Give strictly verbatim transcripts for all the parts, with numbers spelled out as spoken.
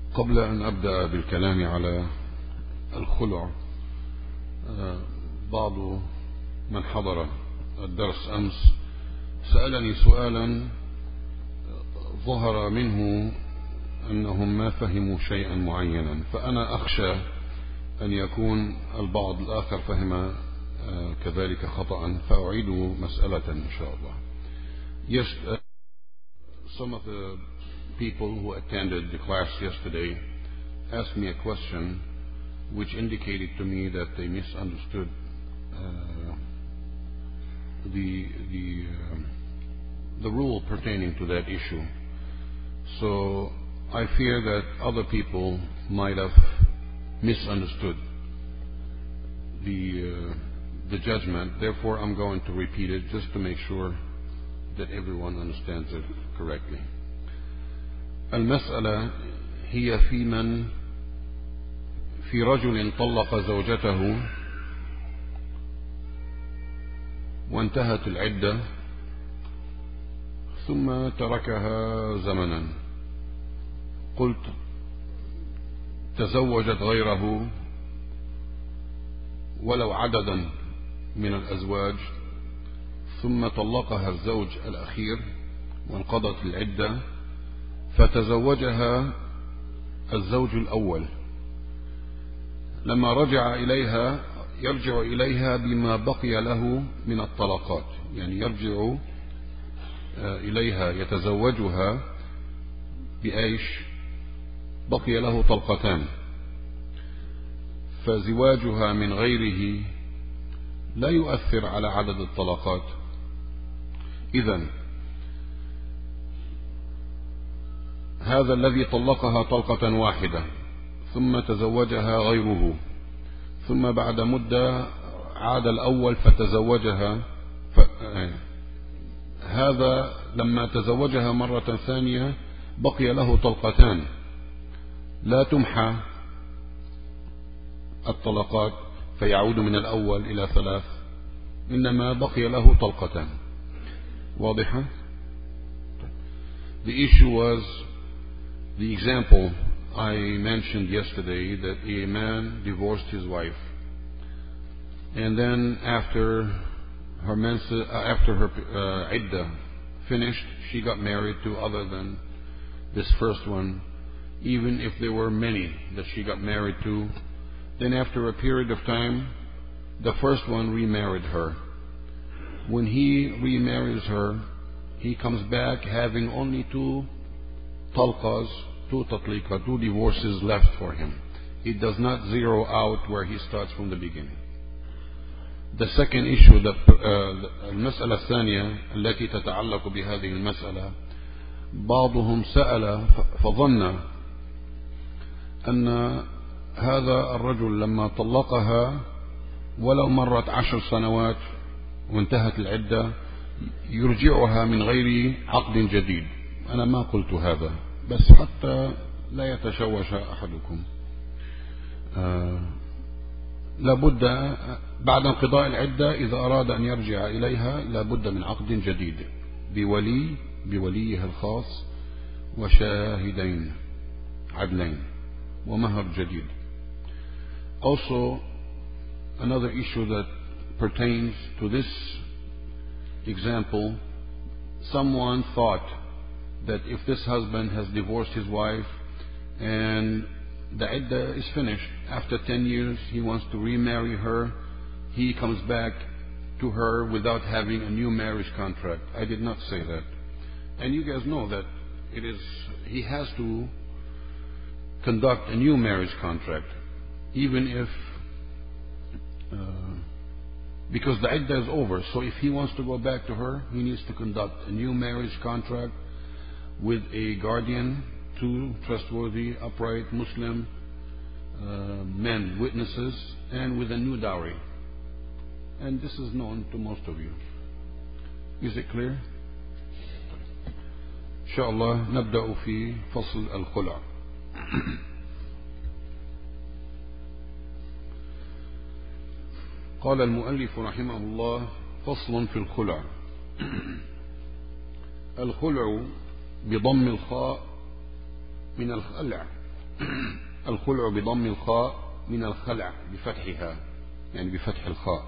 قبل أن أبدأ بالكلام على الخلع، بعض من حضر الدرس أمس سألني سؤالا ظهر منه أنهم ما فهموا شيئا معينا، فأنا أخشى أن يكون البعض الآخر فهم كذلك خطأ، فأعيد مسألة إن شاء الله. Yes, uh, some of the people who attended the class yesterday asked me a question which indicated to me that they misunderstood uh, the the uh, the rule pertaining to that issue. So I fear that other people might have misunderstood the uh, the judgment. Therefore, I'm going to repeat it just to make sure that everyone understands it correctly. المسألة هي في من في رجل طلق زوجته وانتهت العدة ثم تركها زمنا. قلت تزوجت غيره ولو عددا من الأزواج، ثم طلقها الزوج الأخير وانقضت العدة، فتزوجها الزوج الأول. لما رجع إليها يرجع إليها بما بقي له من الطلقات، يعني يرجع إليها يتزوجها بأيش؟ بقي له طلقتان، فزواجها من غيره لا يؤثر على عدد الطلقات. إذن هذا الذي طلقها طلقة واحدة ثم تزوجها غيره، ثم بعد مدة عاد الأول فتزوجها، ف... هذا لما تزوجها مرة ثانية بقي له طلقتان، لا تمحى الطلقات فيعود من الأول إلى ثلاث، إنما بقي له طلقتان. واضحة؟ The issue was the example I mentioned yesterday, that a man divorced his wife, and then after her mensa, after her uh, iddah finished, she got married to other than this first one, even if there were many that she got married to. Then after a period of time, the first one remarried her. When he remarries her, he comes back having only two talqas, two tatliqa, two divorces left for him. He does not zero out where he starts from the beginning. The second issue, the المسألة الثانية التي تتعلق بهذه المسألة، بعضهم سأل فظن أن هذا الرجل لما طلقها ولو مرت عشر سنوات وانتهت العدة يرجعها من غير عقد جديد. أنا ما قلت هذا، بس حتى لا يتشوش أحدكم. آه لابد بعد انقضاء العدة إذا أراد أن يرجع إليها لابد من عقد جديد بولي بوليه الخاص وشاهدين عدلين ومهر جديد. Also, another issue that pertains to this example, someone thought that if this husband has divorced his wife and the iddah is finished, after ten years he wants to remarry her, he comes back to her without having a new marriage contract. I did not say that. And you guys know that it is, he has to conduct a new marriage contract, even if uh, because the iddah is over. So if he wants to go back to her, he needs to conduct a new marriage contract with a guardian, two trustworthy, upright Muslim uh, men, witnesses, and with a new dowry. And this is known to most of you. Is it clear? إن شاء الله نبدأ في فصل الخلع. قال المؤلف رحمه الله: فصل في الخلع. الخلع بضم الخاء من الخلع الخلع بضم الخاء من الخلع بفتحها، يعني بفتح الخاء،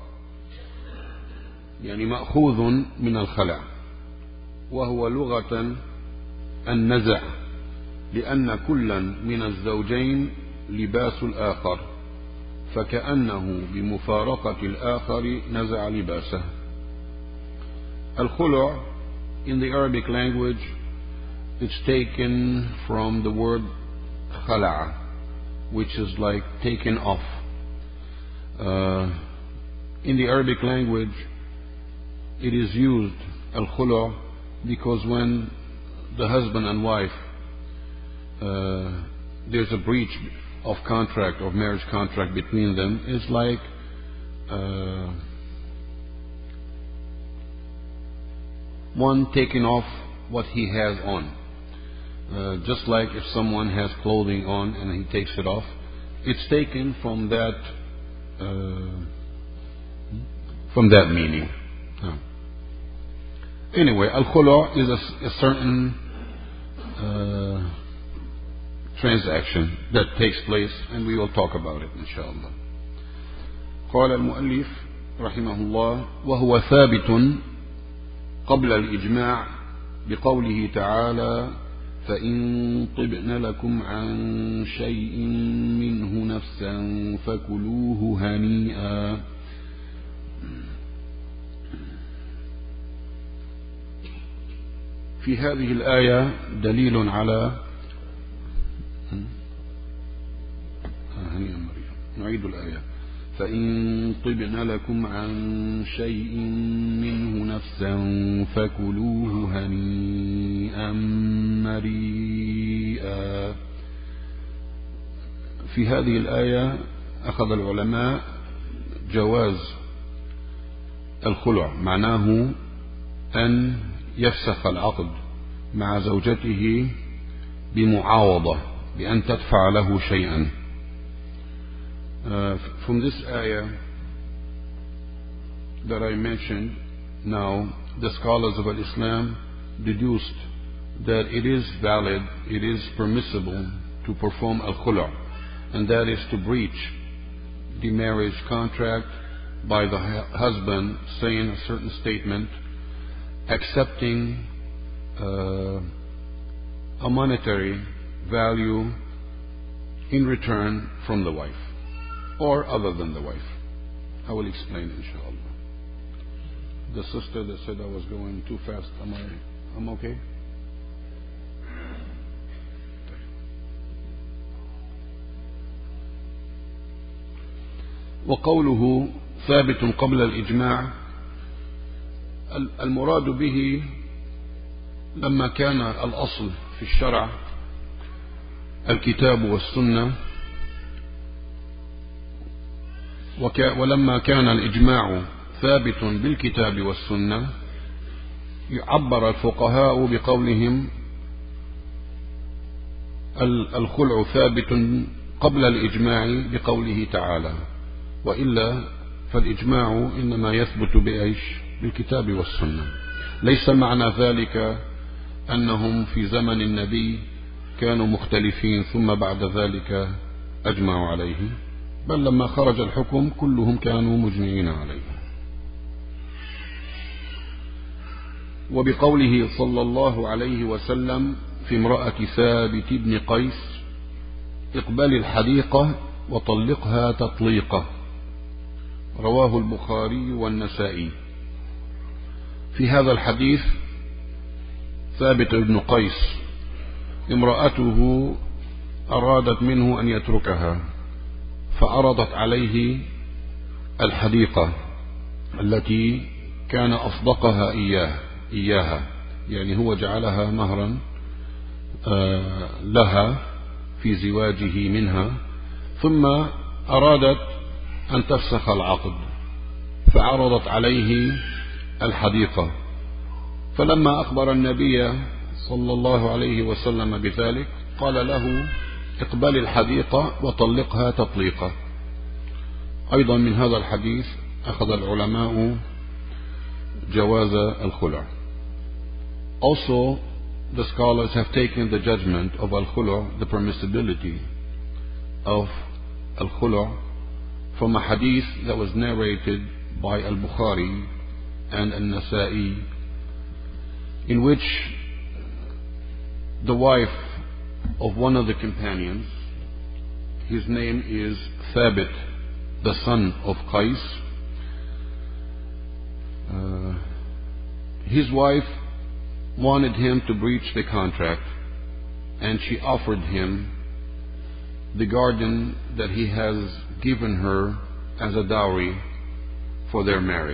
يعني مأخوذ من الخلع، وهو لغة النزع، لأن كلا من الزوجين لباس الآخر، فكأنه بمفارقة الآخر نزع لباسه. الخلع in the Arabic language it's taken from the word khala'a, which is like taken off. Uh, in the Arabic language it is used al-khulu' because when the husband and wife uh, there's a breach of contract, of marriage contract between them, it's like uh, one taking off what he has on. Uh, just like if someone has clothing on and he takes it off, it's taken from that uh, from that meaning. Oh. Anyway, al-khulu' is a, a certain uh, transaction that takes place, and we will talk about it inshallah. قال المؤلف رحمه الله: وهو ثابت قبل الإجماع بقوله تعالى: فإن طبن لكم عن شيء منه نفسا فكلوه هنيئا. في هذه الآية دليل على هنيئا مريئا. نعيد الآية: فإن طبن لكم عن شيء منه نفسا فكلوه هنيئا مريئا. في هذه الآية أخذ العلماء جواز الخلع، معناه أن يفسخ العقد مع زوجته بمعاوضة، بأن تدفع له شيئا. Uh, from this ayah that I mentioned now, the scholars of Islam deduced that it is valid, it is permissible to perform al-khulu', and that is to breach the marriage contract by the husband saying a certain statement, accepting uh, a monetary value in return from the wife, or other than the wife. I will explain inshallah. The sister that said I was going too fast, am I I'm okay? وقوله ثابت قبل الإجماع، المراد به لما كان الأصل في الشرع الكتاب والسنة، ولما كان الإجماع ثابت بالكتاب والسنة، يعبر الفقهاء بقولهم الخلع ثابت قبل الإجماع بقوله تعالى، وإلا فالإجماع إنما يثبت بإيش؟ بالكتاب والسنة. ليس معنى ذلك أنهم في زمن النبي كانوا مختلفين ثم بعد ذلك أجمعوا عليه، بل لما خرج الحكم كلهم كانوا مجمعين عليه. وبقوله صلى الله عليه وسلم في امرأة ثابت بن قيس: اقبل الحديقة وطلقها تطليقة، رواه البخاري والنسائي. في هذا الحديث ثابت بن قيس امرأته أرادت منه أن يتركها، فعرضت عليه الحديقة التي كان أصدقها إياه إياها، يعني هو جعلها مهرا لها في زواجه منها، ثم أرادت أن تفسخ العقد فعرضت عليه الحديقة، فلما أخبر النبي صلى الله عليه وسلم بذلك قال له: اقبل الحديقة وطلقها تطليقة. أيضا من هذا الحديث أخذ العلماء جواز الخلع. Also, the scholars have taken the judgment of al-khulu', the permissibility of al-khulu' from a hadith that was narrated by al-Bukhari and al-Nasa'i, in which the wife of one of the companions, his name is Thabit, the son of Qais, uh, his wife wanted him to breach the contract, and she offered him the garden that he has given her as a dowry for their marriage.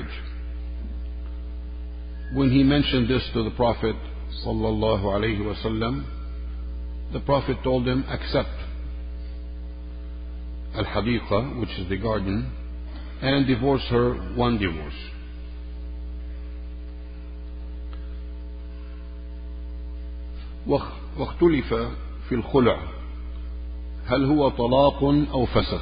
When he mentioned this to the Prophet sallallahu alaihi wasallam, the Prophet told him, accept al-hadiqa, which is the garden, and divorce her one divorce. واختلف في الخلع هل هو طلاق أو فسخ.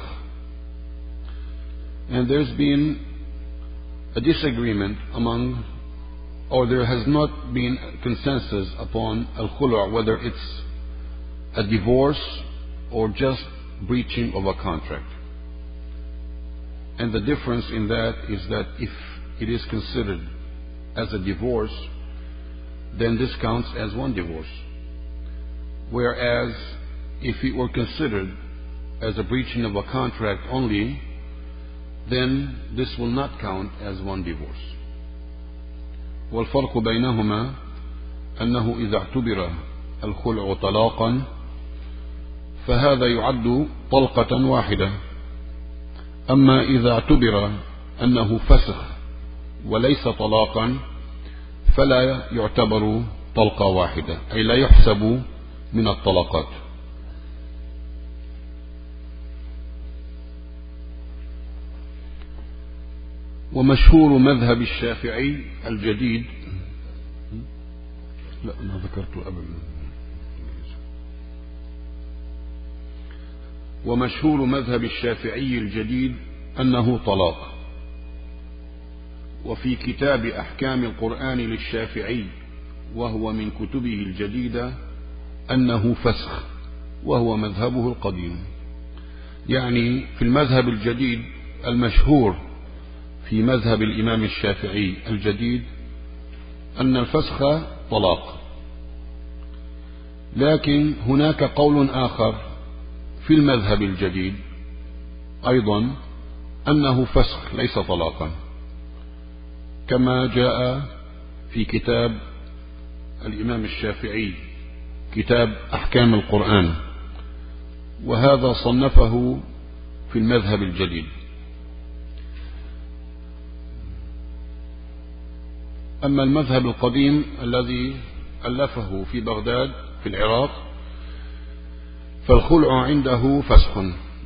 And there's been a disagreement among, or there has not been consensus upon al-khulu', whether it's a divorce or just breaching of a contract. And the difference in that is that if it is considered as a divorce, then this counts as one divorce. Whereas if it were considered as a breaching of a contract only, then this will not count as one divorce. والفرق بينهما أنه إذا اعتبر الخلع طلاقا فهذا يعد طلقة واحدة، أما إذا اعتبر أنه فسخ وليس طلاقا فلا يعتبر طلقة واحدة، أي لا يحسب من الطلقات. ومشهور مذهب الشافعي الجديد، لا ما ذكرته قبل، ومشهور مذهب الشافعي الجديد أنه طلاق. وفي كتاب أحكام القرآن للشافعي وهو من كتبه الجديدة أنه فسخ، وهو مذهبه القديم. يعني في المذهب الجديد المشهور في مذهب الإمام الشافعي الجديد أن الفسخ طلاق، لكن هناك قول آخر في المذهب الجديد أيضا أنه فسخ ليس طلاقا، كما جاء في كتاب الإمام الشافعي كتاب أحكام القرآن، وهذا صنفه في المذهب الجديد. أما المذهب القديم الذي ألفه في بغداد في العراق فالخلع عنده فسخ.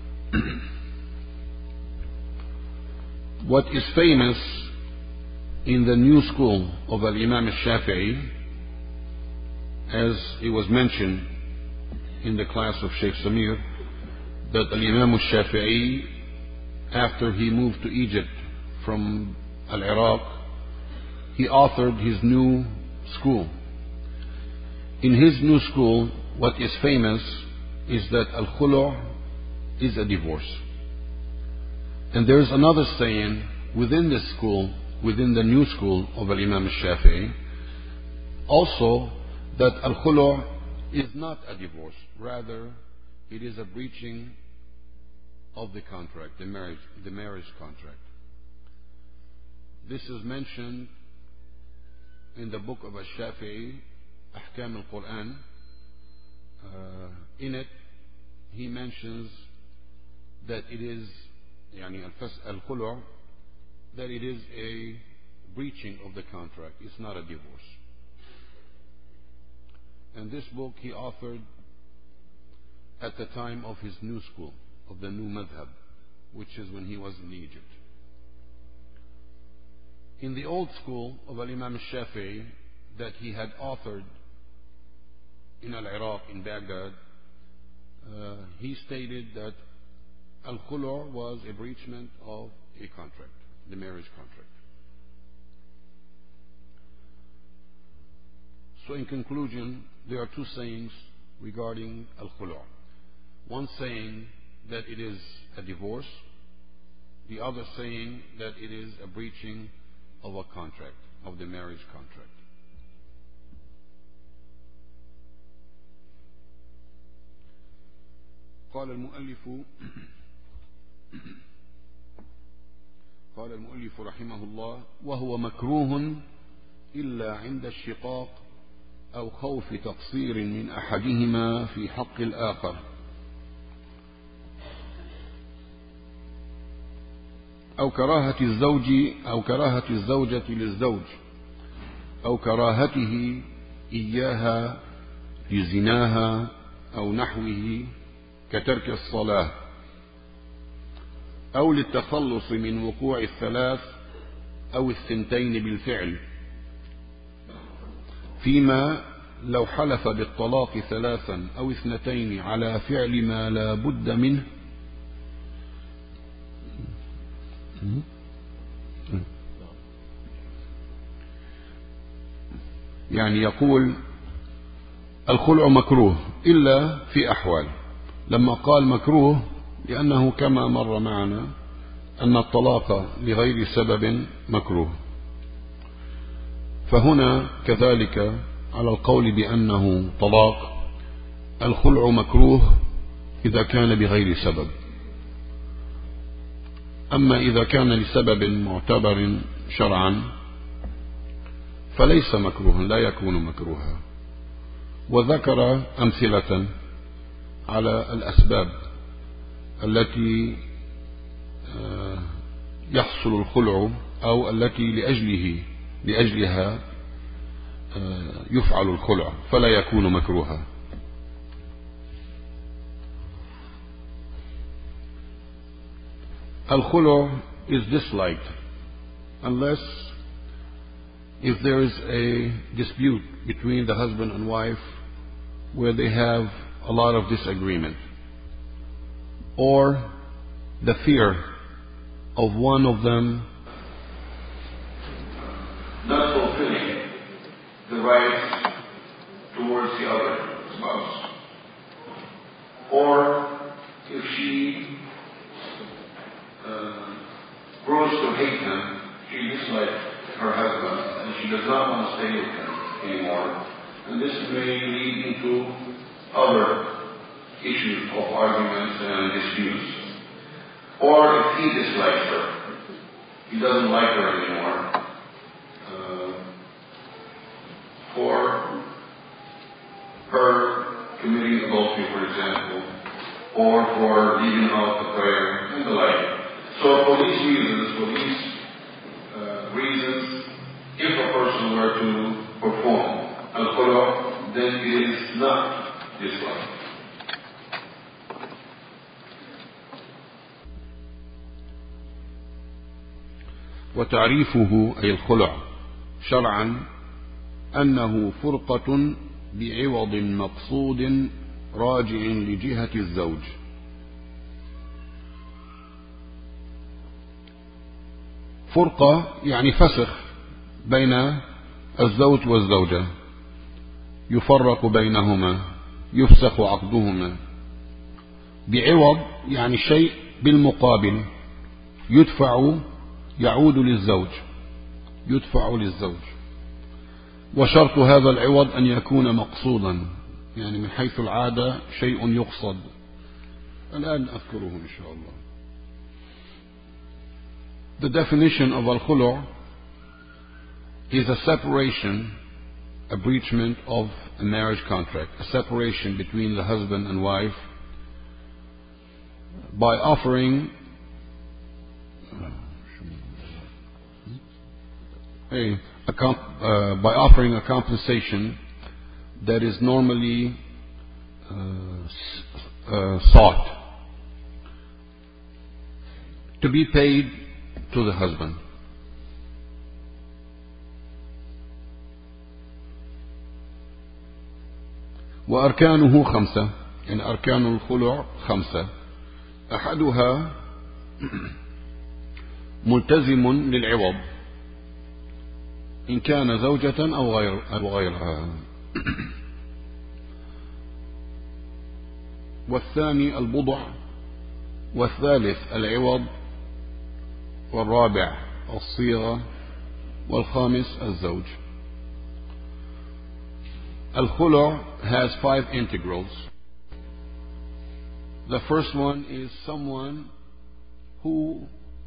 What is famous in the new school of Al-Imam al-Shafi'i, as it was mentioned in the class of Sheikh Samir, that Al-Imam al-Shafi'i, after he moved to Egypt from Al-Iraq, he authored his new school. In his new school, what is famous is that al-khulu' is a divorce. And there is another saying within this school, within the new school of Al-Imam al-Shafi'i, also that al-khulu' is not a divorce, rather it is a breaching of the contract, the marriage, the marriage contract. This is mentioned in the book of Al-Shafi'i, Ahkam al-Quran. Uh, in it, he mentions that it is, yani al-khulu', that it is a breaching of the contract. It's not a divorce. And this book he authored at the time of his new school, of the new madhab, which is when he was in Egypt. In the old school of Al-Imam al-Shafi'i that he had authored in Al-Iraq, in Baghdad, uh, he stated that al-khulu' was a breachment of a contract, the marriage contract. So in conclusion, there are two sayings regarding al-khulu'. One saying that it is a divorce, the other saying that it is a breaching of a contract, of the marriage contract. قال المؤلف قال المؤلف رحمه الله: وهو مكروه إلا عند الشقاق أو خوف تقصير من أحدهما في حق الآخر، أو كراهة الزوج أو كراهة الزوجة للزوج، أو كراهته إياها لزناها أو نحوه كترك الصلاة، أو للتخلص من وقوع الثلاث أو الثنتين بالفعل، فيما لو حلف بالطلاق ثلاثا أو اثنتين على فعل ما لا بد منه يعني يقول الخلع مكروه إلا في أحوال. لما قال مكروه لأنه كما مر معنا أن الطلاق لغير سبب مكروه، فهنا كذلك على القول بأنه طلاق الخلع مكروه إذا كان بغير سبب. أما إذا كان لسبب معتبر شرعا فليس مكروها، لا يكون مكروها. وذكر أمثلة على الأسباب التي يحصل الخلع أو التي لأجله لأجلها يفعل الخلع فلا يكون مكروها. الخلع is disliked unless if there is a dispute between the husband and wife where they have a lot of disagreement, or the fear of one of them not fulfilling the rights towards the other spouse, or if she uh, grows to hate him, she dislikes her husband and she does not want to stay with him anymore, and this may lead into other issues of arguments and disputes. Or if he dislikes her, he doesn't like her anymore, uh, for her committing adultery, for example, or for leaving out the prayer and the like. So for these reasons, for these uh, reasons, if a person were to perform al-khulu', then it is not disliked. وتعريفه أي الخلع شرعا أنه فرقة بعوض مقصود راجع لجهة الزوج. فرقة يعني فسخ بين الزوج والزوجة، يفرق بينهما، يفسخ عقدهما. بعوض يعني شيء بالمقابل، يدفع يعود للزوج، يدفع للزوج. وشرط هذا العوض أن يكون مقصودا، يعني من حيث العادة شيء يقصد. الآن أذكره إن شاء الله. The definition of al-khulu' is a separation, a breachment of a marriage contract, a separation between the husband and wife by offering a, a comp, uh, by offering a compensation that is normally uh, uh, sought to be paid to the husband. وأركانه خمسة، يعني أركان الخلع خمسة. أحدها ملتزم للعوض إن كان زوجة أو غير أو غيرها. والثاني البضع والثالث العوض، والرابع الصيغة، والخامس الزوج. Al-Khulu' has five integrals. The first one is someone who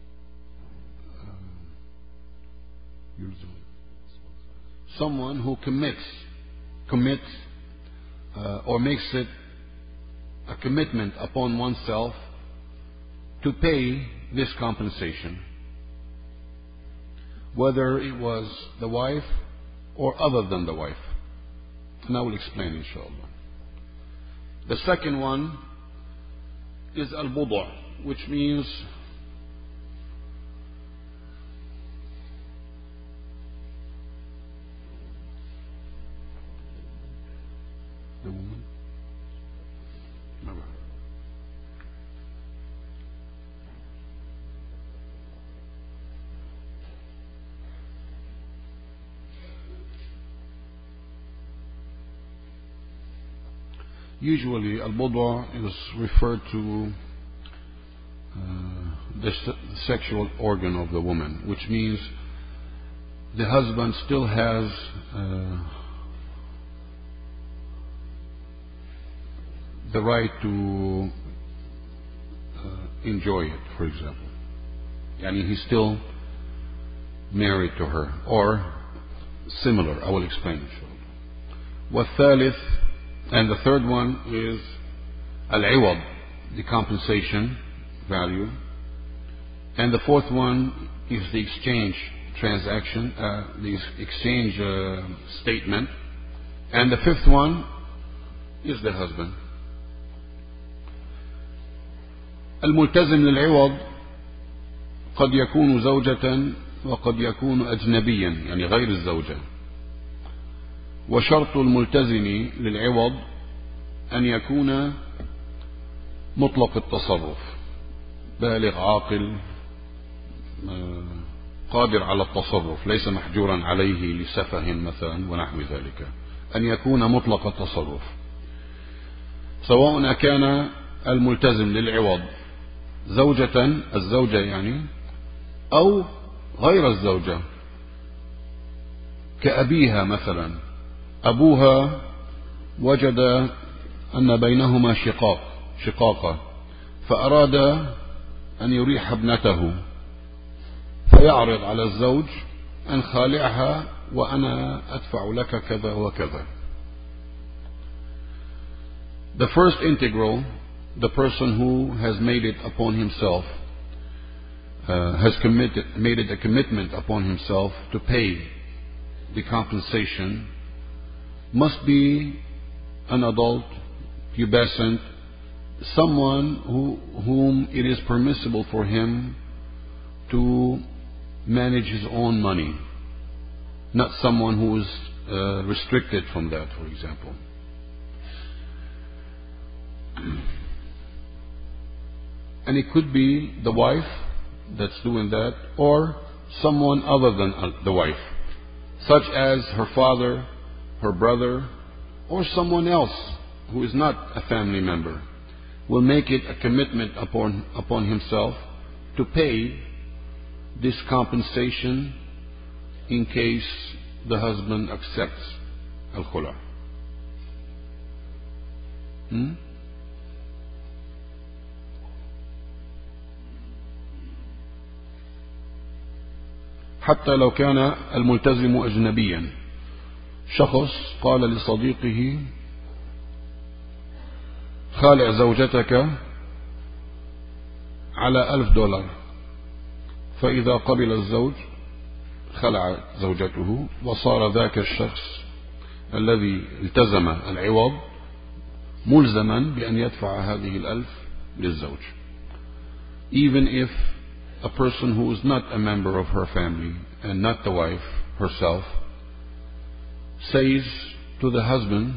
uh, someone who commits commits uh, or makes it a commitment upon oneself to pay this compensation, whether it was the wife or other than the wife. And I will explain, inshallah. The second one is al-budu', which means the woman. Usually, al-budu' is referred to uh, the sexual organ of the woman, which means the husband still has uh, the right to uh, enjoy it, for example. Yani he's still married to her, or similar. I will explain, inshallah. وَالثالث, and the third one is al-iwad, the compensation value. And the fourth one is the exchange transaction, uh, the exchange uh, statement. And the fifth one is the husband. الملتزم للعوض قد يكون زوجة وقد يكون أجنبيا، يعني غير الزوجة. وشرط الملتزم للعوض أن يكون مطلق التصرف، بالغ عاقل قادر على التصرف، ليس محجورا عليه لسفه مثلا ونحو ذلك. أن يكون مطلق التصرف، سواء كان الملتزم للعوض زوجة، الزوجة يعني، أو غير الزوجة، كأبيها مثلا. أبوها وجد أن بينهما شقاق شقاقة فأراد أن يريح ابنته، فيعرض على الزوج أن خالعها وأنا أدفع لك كذا وكذا. The first integral, the person who has made it upon himself, uh, has committed, made it a commitment upon himself to pay the compensation, must be an adult, pubescent, someone who, whom it is permissible for him to manage his own money, not someone who is uh, restricted from that, for example. And it could be the wife that's doing that, or someone other than the wife, such as her father, her brother, or someone else who is not a family member, will make it a commitment upon, upon himself to pay this compensation in case the husband accepts al-khulu'. Hmm? حتى لو كان الملتزم أجنبيا. شخص قال لصديقه: خالع زوجتك على ألف دولار. فإذا قبل الزوج خلع زوجته، وصار ذاك الشخص الذي التزم العوض ملزما بأن يدفع هذه الألف للزوج. Even if a person who is not a member of her family and not the wife herself says to the husband,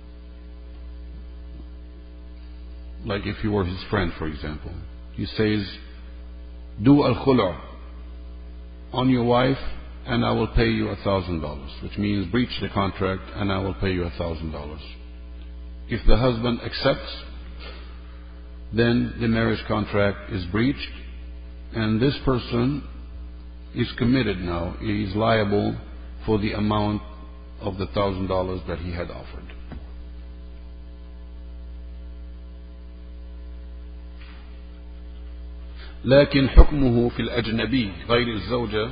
like if he were his friend, for example, he says, do al-khulu' on your wife and I will pay you a thousand dollars, which means breach the contract and I will pay you a thousand dollars. If the husband accepts, then the marriage contract is breached, and this person is committed now. He is liable for the amount of the thousand dollars that he had offered. لكن حكمه في الأجنبي غير الزوجة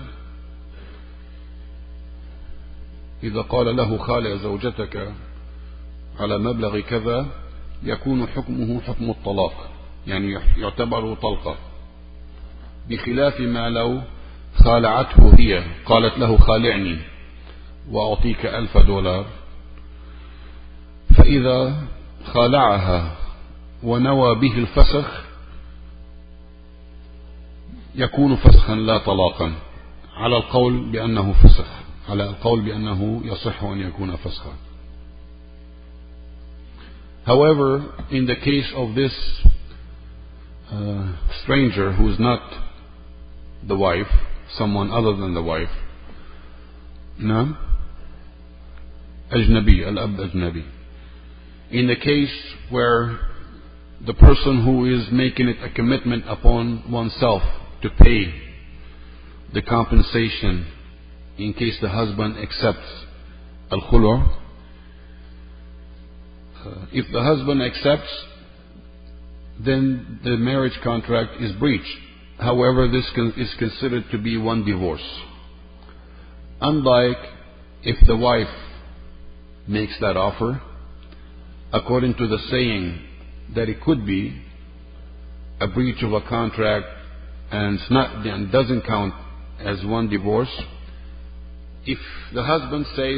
إذا قال له خالع زوجتك على مبلغ كذا يكون حكمه حكم الطلاق، يعني يعتبر طلقة، بخلاف ما لو خالعته هي، قالت له خالعني وأعطيك ألف دولار، فإذا خالعها ونوى به الفسخ يكون فسخا لا طلاقا، على القول بأنه فسخ، على القول بأنه يصح أن يكون فسخا. However, in the case of this uh, stranger who is not the wife, someone other than the wife, نعم أجنبي، الأب أجنبي. In the case where the person who is making it a commitment upon oneself to pay the compensation in case the husband accepts al-khulu', uh, if the husband accepts, then the marriage contract is breached. However, this con- is considered to be one divorce. Unlike if the wife makes that offer, according to the saying that it could be a breach of a contract and it's not, and doesn't count as one divorce. If the husband says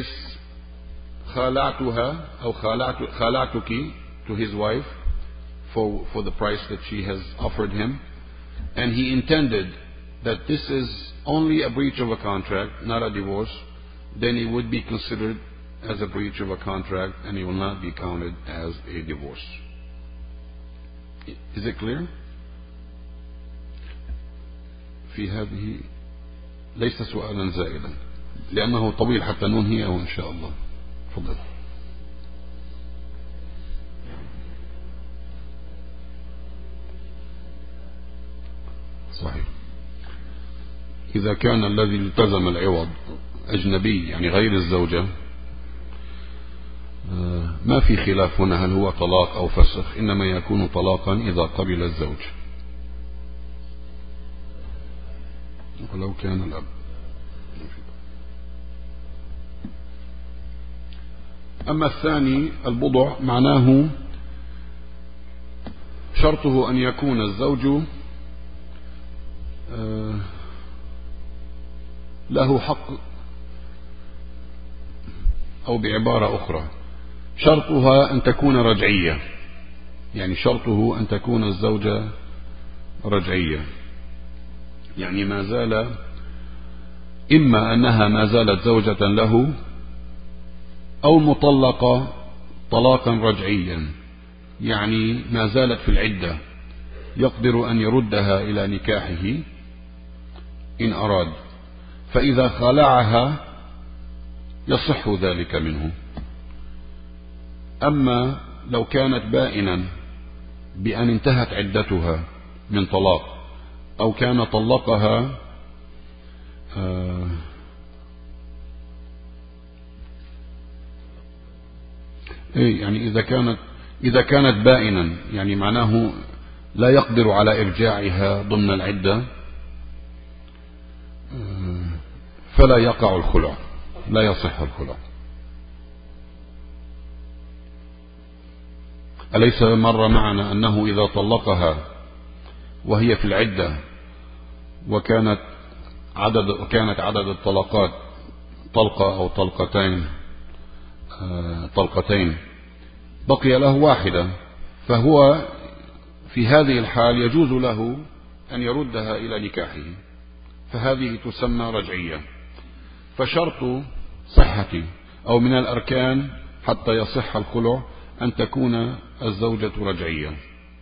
خالعتها أو خالعتك to his wife for, for the price that she has offered him, and he intended that this is only a breach of a contract, not a divorce, then it would be considered as a breach of a contract and it will not be counted as a divorce. Is it clear؟ في هذه ليس سؤالا زائدا لأنه طويل حتى ننهيه إن شاء الله. تفضل. صحيح. إذا كان الذي التزم العوض أجنبي يعني غير الزوجة ما في خلاف هنا هل هو طلاق أو فسخ، إنما يكون طلاقا إذا قبل الزوج ولو كان الأب. أما الثاني البضع معناه شرطه أن يكون الزوج له حق، أو بعبارة أخرى شرطها أن تكون رجعية، يعني شرطه أن تكون الزوجة رجعية، يعني ما زال إما أنها ما زالت زوجة له أو مطلقة طلاقا رجعيا، يعني ما زالت في العدة يقدر أن يردها إلى نكاحه إن أراد، فإذا خلعها يصح ذلك منه. أما لو كانت بائنا بأن انتهت عدتها من طلاق أو كان طلقها آه إيه يعني إذا كانت إذا كانت بائنا يعني معناه لا يقدر على إرجاعها ضمن العدة آه فلا يقع الخلع، لا يصح الخلع. أليس مر معنا أنه إذا طلقها وهي في العدة وكانت عدد وكانت عدد الطلقات طلقة أو طلقتين آه طلقتين بقي له واحدة، فهو في هذه الحال يجوز له أن يردها إلى نكاحه، فهذه تسمى رجعية. فشرط صحة أو من الأركان حتى يصح الخلع أن تكون الزوجة رجعية.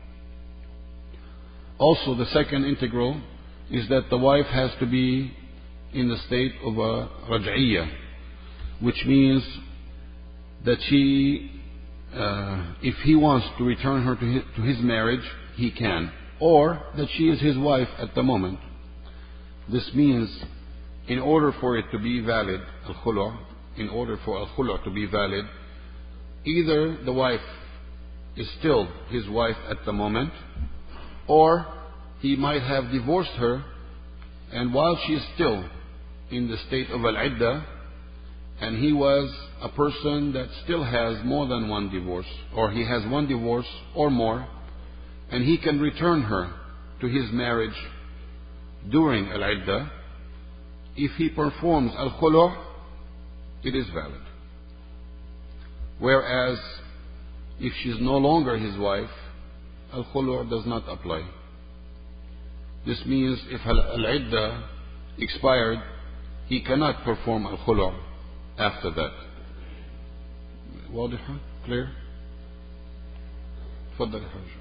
Also, the second integral is that the wife has to be in the state of a raj'iyya, which means that she, uh, if he wants to return her to his, to his marriage, he can, or that she is his wife at the moment. This means in order for it to be valid, al-khulu', in order for al-khulu' to be valid, either the wife is still his wife at the moment, or he might have divorced her, and while she is still in the state of al-iddah, and he was a person that still has more than one divorce, or he has one divorce or more, and he can return her to his marriage during al-iddah, if he performs al-khulu', it is valid. Whereas, if she is no longer his wife, al-khulu' does not apply. This means if al-iddah expired, he cannot perform al-khulu' after that. واضحة؟ clear؟ تفضل يا حاج.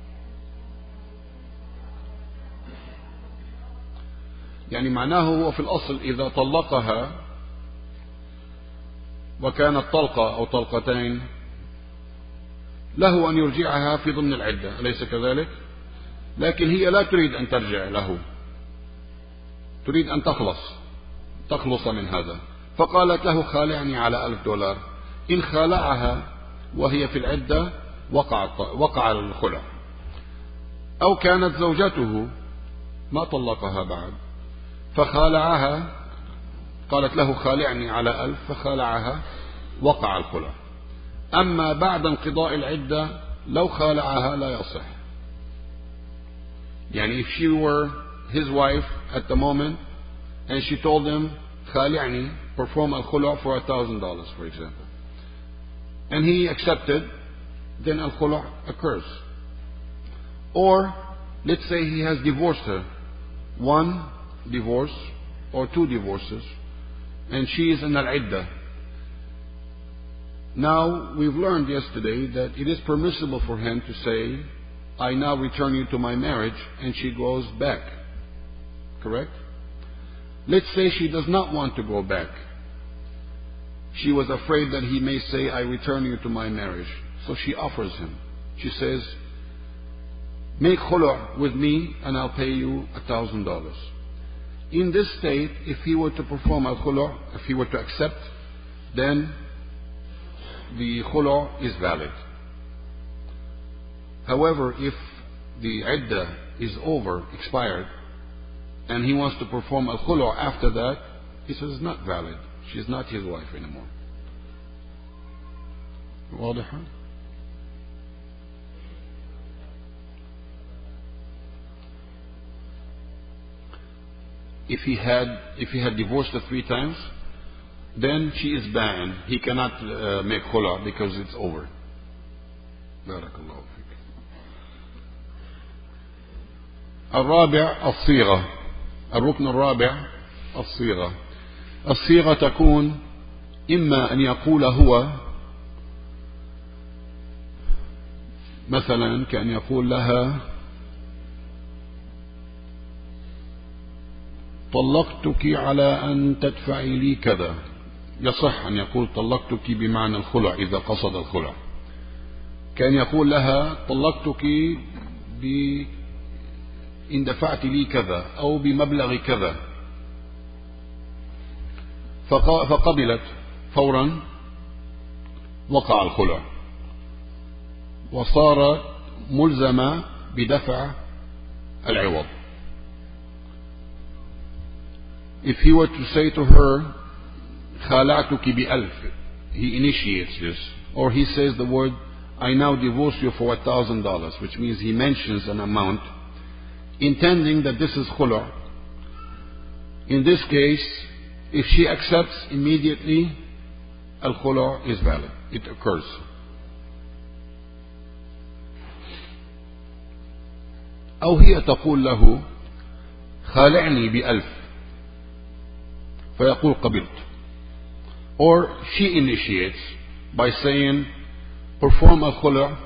يعني معناه هو في الأصل إذا طلقها وكانت طلقة أو طلقتين له أن يرجعها في ضمن العدة، أليس كذلك؟ لكن هي لا تريد أن ترجع له، تريد أن تخلص تخلص من هذا، فقالت له خالعني على ألف دولار. إن خالعها وهي في العدة وقع وقع الخلع. أو كانت زوجته ما طلقها بعد فخالعها، قالت له خالعني على ألف فخالعها، وقع الخلع. أما بعد انقضاء العدة لو خالعها لا يصح. يعني if she were his wife at the moment and she told him خالعني, perform al-khulu' for a thousand dollars for example, and he accepted, then al-khulu' occurs. Or let's say he has divorced her, one divorce or two divorces, and she is in al-iddah. Now we've learned yesterday that it is permissible for him to say, I now return you to my marriage, and she goes back. Correct? Let's say she does not want to go back. She was afraid that he may say, I return you to my marriage. So she offers him. She says, make khulu' with me and I'll pay you a thousand dollars. In this state, if he were to perform al-khulu', if he were to accept, then the khulu' is valid. However, if the iddah is over, expired, and he wants to perform al-khulu' after that, he says it's not valid. She's not his wife anymore. واضحة؟ If he had if he had divorced her three times, then she is banned. He cannot uh, make khulu' because it's over. بارك الله فيك. الرابع الصيغة. الركن الرابع الصيغة. الصيغة تكون إما أن يقول هو مثلا كأن يقول لها طلقتك على أن تدفعي لي كذا. يصح أن يقول طلقتك بمعنى الخلع إذا قصد الخلع. كأن يقول لها طلقتك ب إن دفعت لي كذا أو بمبلغ كذا، فقبلت فورا، وقع الخلع وصارت ملزمة بدفع العوض. If he were to say to her خالعتك بألف, he initiates this, or he says the word I now divorce you for a thousand dollars, which means he mentions an amount intending that this is khulu'. In this case, if she accepts immediately, al-khulu' is valid. It occurs. أو هي تقول له خالعني بألف فيقول قبلت. Or she initiates by saying perform al-khulu'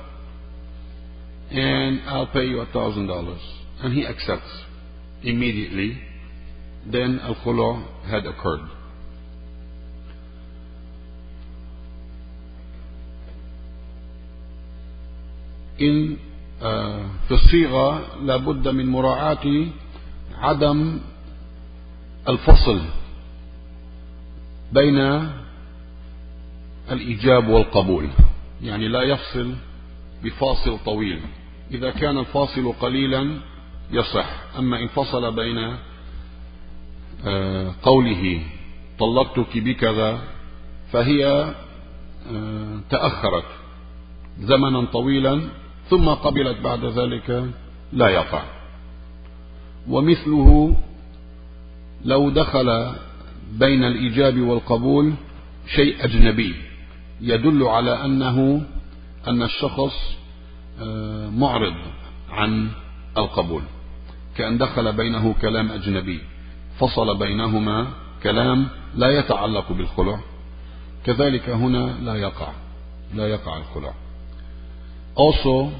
and I'll pay you a thousand dollars, and he accepts immediately, then al-khulu' had occurred. In في الصيغة لابد من مراعاة عدم الفصل بين الإيجاب والقبول، يعني لا يفصل بفاصل طويل. إذا كان الفاصل قليلا يصح، أما إن فصل بين قوله طلقتك بكذا فهي تأخرت زمنا طويلا ثم قبلت بعد ذلك لا يقع. ومثله لو دخل بين الإيجاب والقبول شيء أجنبي يدل على أنه أن الشخص معرض عن القبول، كأن دخل بينه كلام أجنبي فصل بينهما كلام لا يتعلق بالخلع، كذلك هنا لا يقع لا يقع الخلع. Also,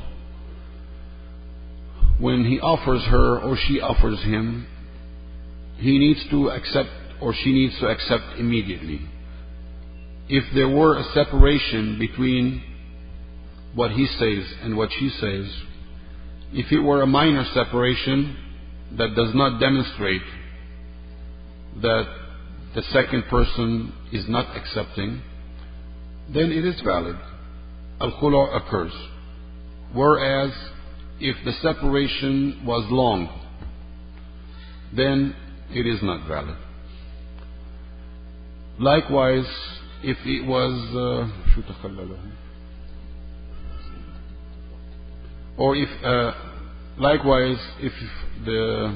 when he offers her or she offers him, he needs to accept or she needs to accept immediately. If there were a separation between what he says and what she says, if it were a minor separation that does not demonstrate that the second person is not accepting, then it is valid. Al-khulu' occurs. Whereas if the separation was long, then it is not valid. Likewise, if it was uh, or if uh, likewise if the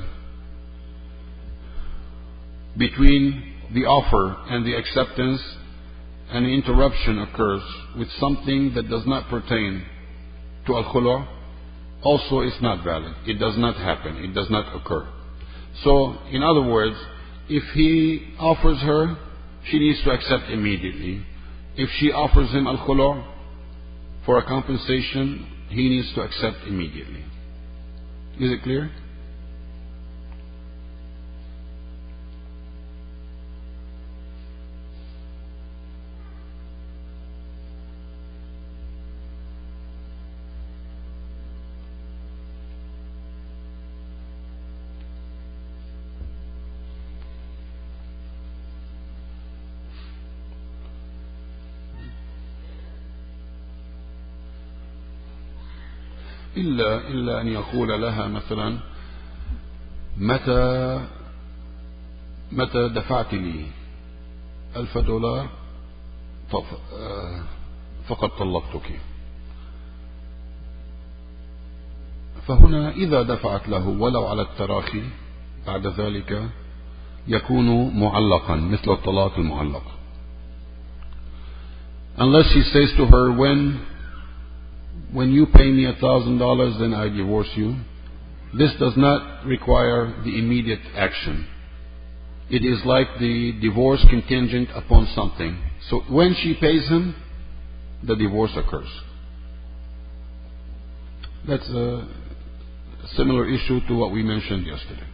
between the offer and the acceptance an interruption occurs with something that does not pertain to al-khulu', also is not valid. It does not happen. It does not occur. So, in other words, if he offers her, she needs to accept immediately. If she offers him al-khulu' for a compensation, he needs to accept immediately. Is it clear? إلا, إلا أن يقول لها مثلا متى متى دفعت لي ألف دولار فقد طلقتك. فهنا إذا دفعت له ولو على التراخي بعد ذلك يكون معلقا مثل الطلاق المعلق. Unless he says to her, when when you pay me a thousand dollars then I divorce you, this does not require the immediate action. It is like the divorce contingent upon something. So when she pays him, the divorce occurs. That's a similar issue to what we mentioned yesterday.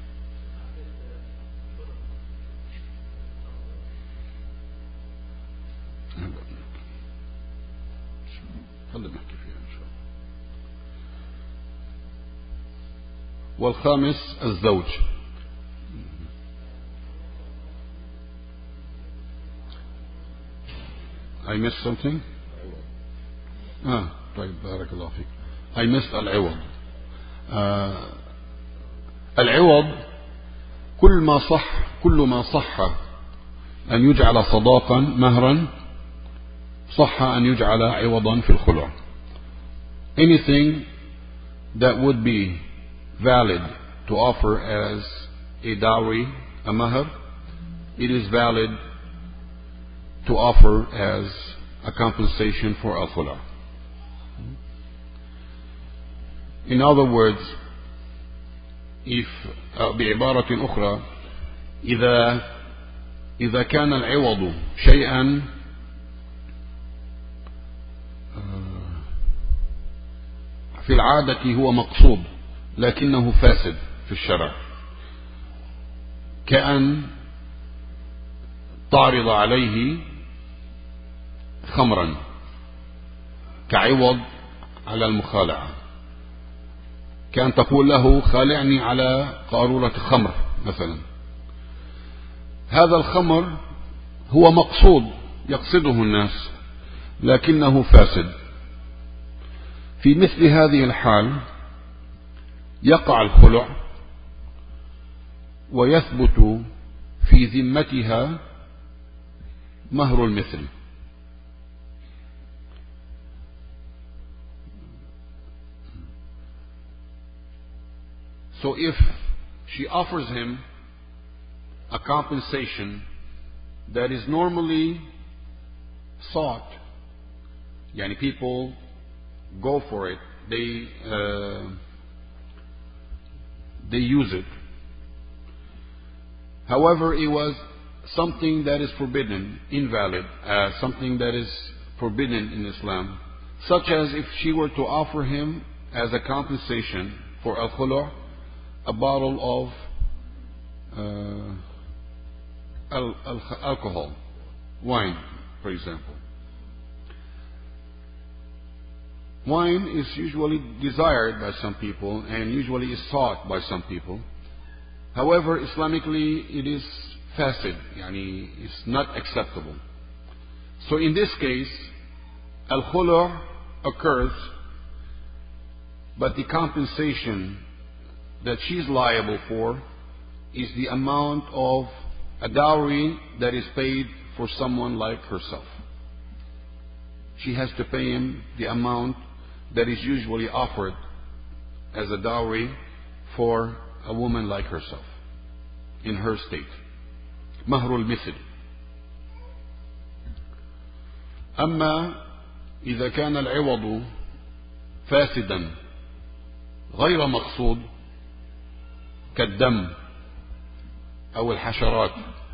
والخامس الزوج. I missed something? آه طيب بارك الله فيك. I missed العوض. آه العوض كل ما صح كل ما صح أن يجعل صداقا مهرا صح أن يجعل عوضا في الخلع. Anything that would be valid to offer as a dowry, a mahar, it is valid to offer as a compensation for al-khulu'. In other words, if uh, بعبارة أخرى إذا إذا كان العوض شيئا في العادة هو مقصود لكنه فاسد في الشرع، كأن تعرض عليه خمرا كعوض على المخالعة، كان تقول له خالعني على قارورة خمر مثلا. هذا الخمر هو مقصود يقصده الناس لكنه فاسد. في مثل هذه الحال يقع الخلع ويثبت في ذمتها مهر المثل. So if she offers him a compensation that is normally sought, yani people go for it, they uh, they use it. However, it was something that is forbidden, invalid, uh, something that is forbidden in Islam, such as if she were to offer him as a compensation for al-khulu' a bottle of uh, al- al- alcohol, wine, for example. Wine is usually desired by some people and usually is sought by some people. However, Islamically it is fasid, yani it's not acceptable. So in this case, al-khulu' occurs, but the compensation that she's liable for is the amount of a dowry that is paid for someone like herself. She has to pay him the amount that is usually offered as a dowry for a woman like herself in her state. مهر المثل. أما إذا كان العوض فاسدا غير مقصود كالدم أو الحشرات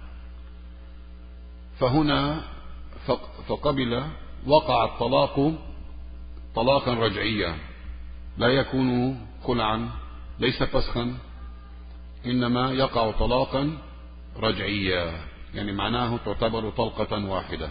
فهنا فقبل وقع الطلاق طلاقا رجعيا، لا يكون خلعا، ليس فسخا، إنما يقع طلاقا رجعيا، يعني معناه تعتبر طلقة واحدة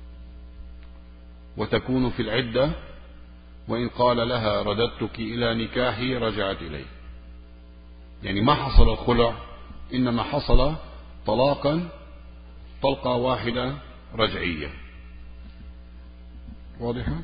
وتكون في العدة، وإن قال لها رددتك إلى نكاحي رجعت إليه. يعني ما حصل الخلع، إنما حصل طلاقا طلقة واحدة رجعية. واضحة؟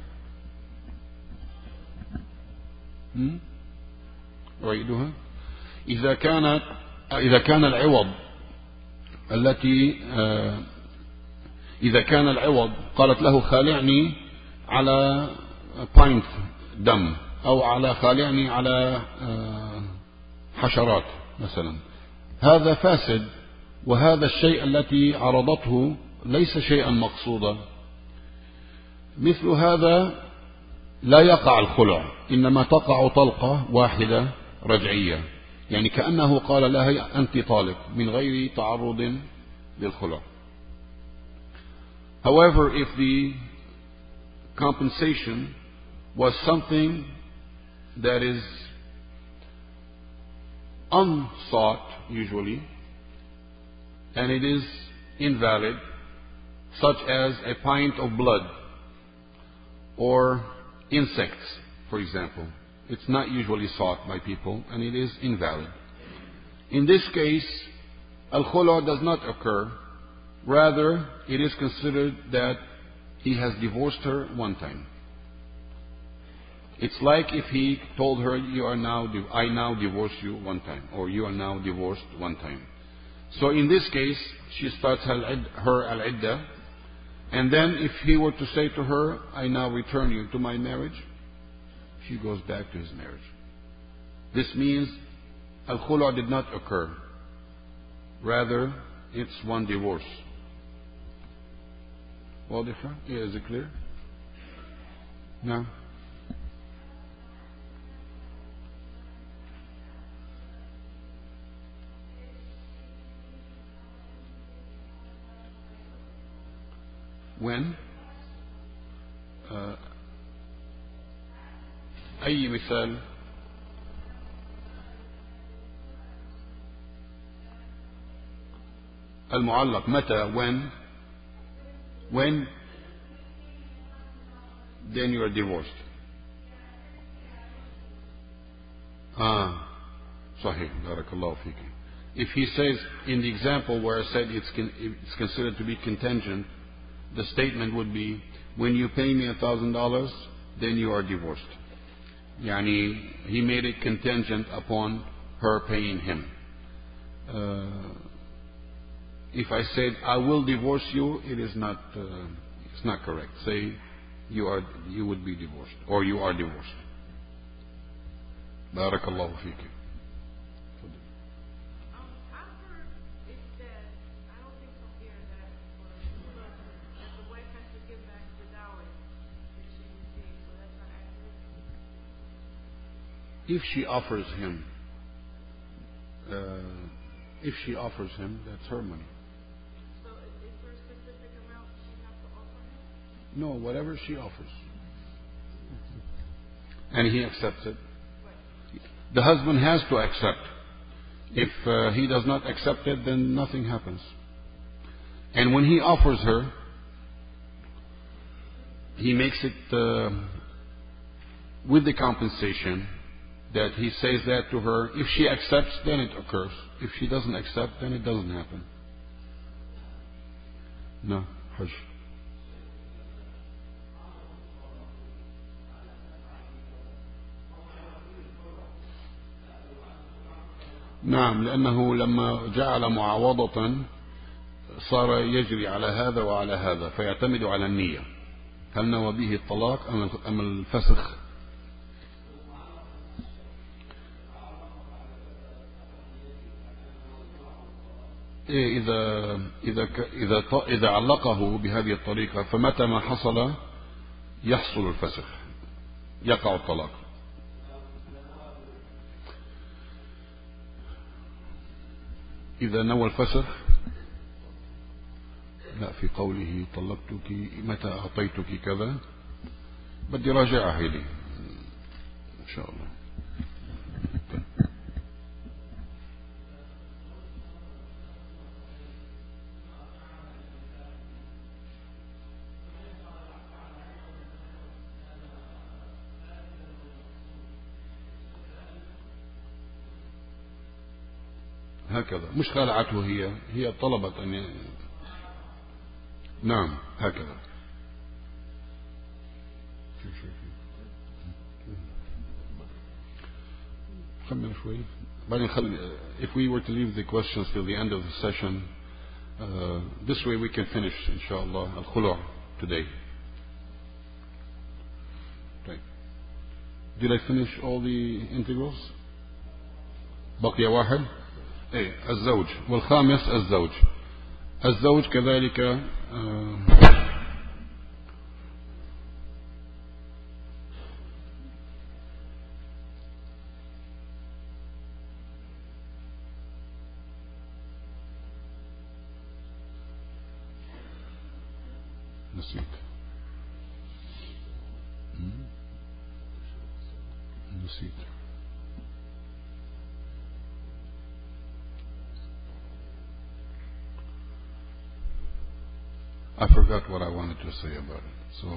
أعيدها. إذا كانت إذا كان العوض التي إذا كان العوض قالت له خالعني على باينت دم أو على خالعني على حشرات مثلا، هذا فاسد، وهذا الشيء التي عرضته ليس شيئا مقصودا. مثل هذا لا يقع الخلع، إنما تقع طلقة واحدة رجعية، يعني كأنه قال لها أنت طالق من غير تعرض للخلع. However, if the compensation was something that is unsought usually, and it is invalid, such as a pint of blood or insects, for example, it's not usually sought by people and it is invalid. In this case, al-khulu' does not occur. Rather, it is considered that he has divorced her one time. It's like if he told her, you are now, I now divorce you one time, or you are now divorced one time. So in this case, she starts her al-iddah, and then if he were to say to her, I now return you to my marriage, she goes back to his marriage. This means al-khulu' did not occur. Rather, it's one divorce. واضحة؟ Yeah, is it clear? No. When? Uh, أي مثال؟ المعلق متى؟ When? When? Then you are divorced. Ah, Sahih, Barakallahu Fiki. If he says, in the example where I said it's, con- it's considered to be contingent, the statement would be, when you pay me a thousand dollars, then you are divorced. Yani, he made it contingent upon her paying him. Uh, if I said, I will divorce you, it is not, uh, it's not correct. Say, you are, you would be divorced, or you are divorced. Barakallahu Fiki. If she offers him, uh, if she offers him, that's her money. So is there a specific amount she has to offer him? No, whatever she offers. And he accepts it. Right. The husband has to accept. If uh, he does not accept it, then nothing happens. And when he offers her, he makes it uh, with the compensation that he says that to her. If she accepts, then it occurs. If she doesn't accept, then it doesn't happen. No, Hajj. نعم، لأنه لما جعل معاوضة صار يجري على هذا وعلى هذا، فيعتمد على النية. هل نوى به الطلاق أم الفسخ؟ إذا إذا إذا إذا علقه بهذه الطريقة، فمتى ما حصل يحصل الفسخ، يقع الطلاق. إذا نوى الفسخ، لا، في قوله طلقتك متى أعطيتك كذا، بدي راجعها لي إن شاء الله. هكذا، مش خلعته هي هي طلبت أن ي... نعم هكذا. خمن شوي بعدين خلي. If we were to leave the questions till the end of the session, uh, this way we can finish inshallah al-khulu' today. طيب. Did I finish all the integrals? بقي واحد. ايه، الزوج. والخامس الزوج. الزوج كذلك آه نسيت نسيت I forgot what I wanted to say about it. So,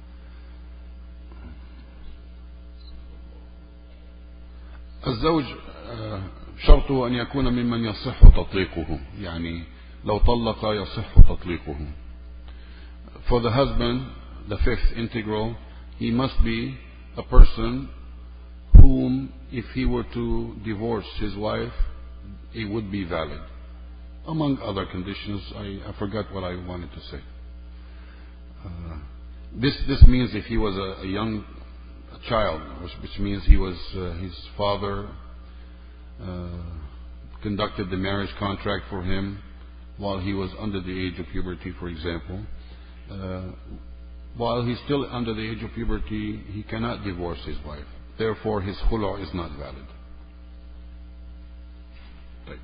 الزوج شرطه أن يكون ممن يصح تطليقه، يعني لو طلق يصح تطليقه. For the husband, the fifth integral, he must be a person whom, if he were to divorce his wife, it would be valid. Among other conditions, I, I forgot what I wanted to say. Uh, this this means if he was a, a young a child, which, which means he was uh, his father uh, conducted the marriage contract for him while he was under the age of puberty, for example. Uh, while he's still under the age of puberty, he cannot divorce his wife. Therefore, his khulu' is not valid. طيب.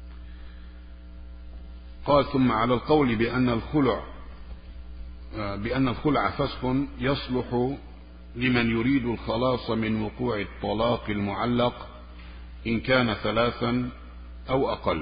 قال ثم على القول بأن الخلع بأن الخلع فسخ يصلح لمن يريد الخلاص من وقوع الطلاق المعلق إن كان ثلاثا أو أقل.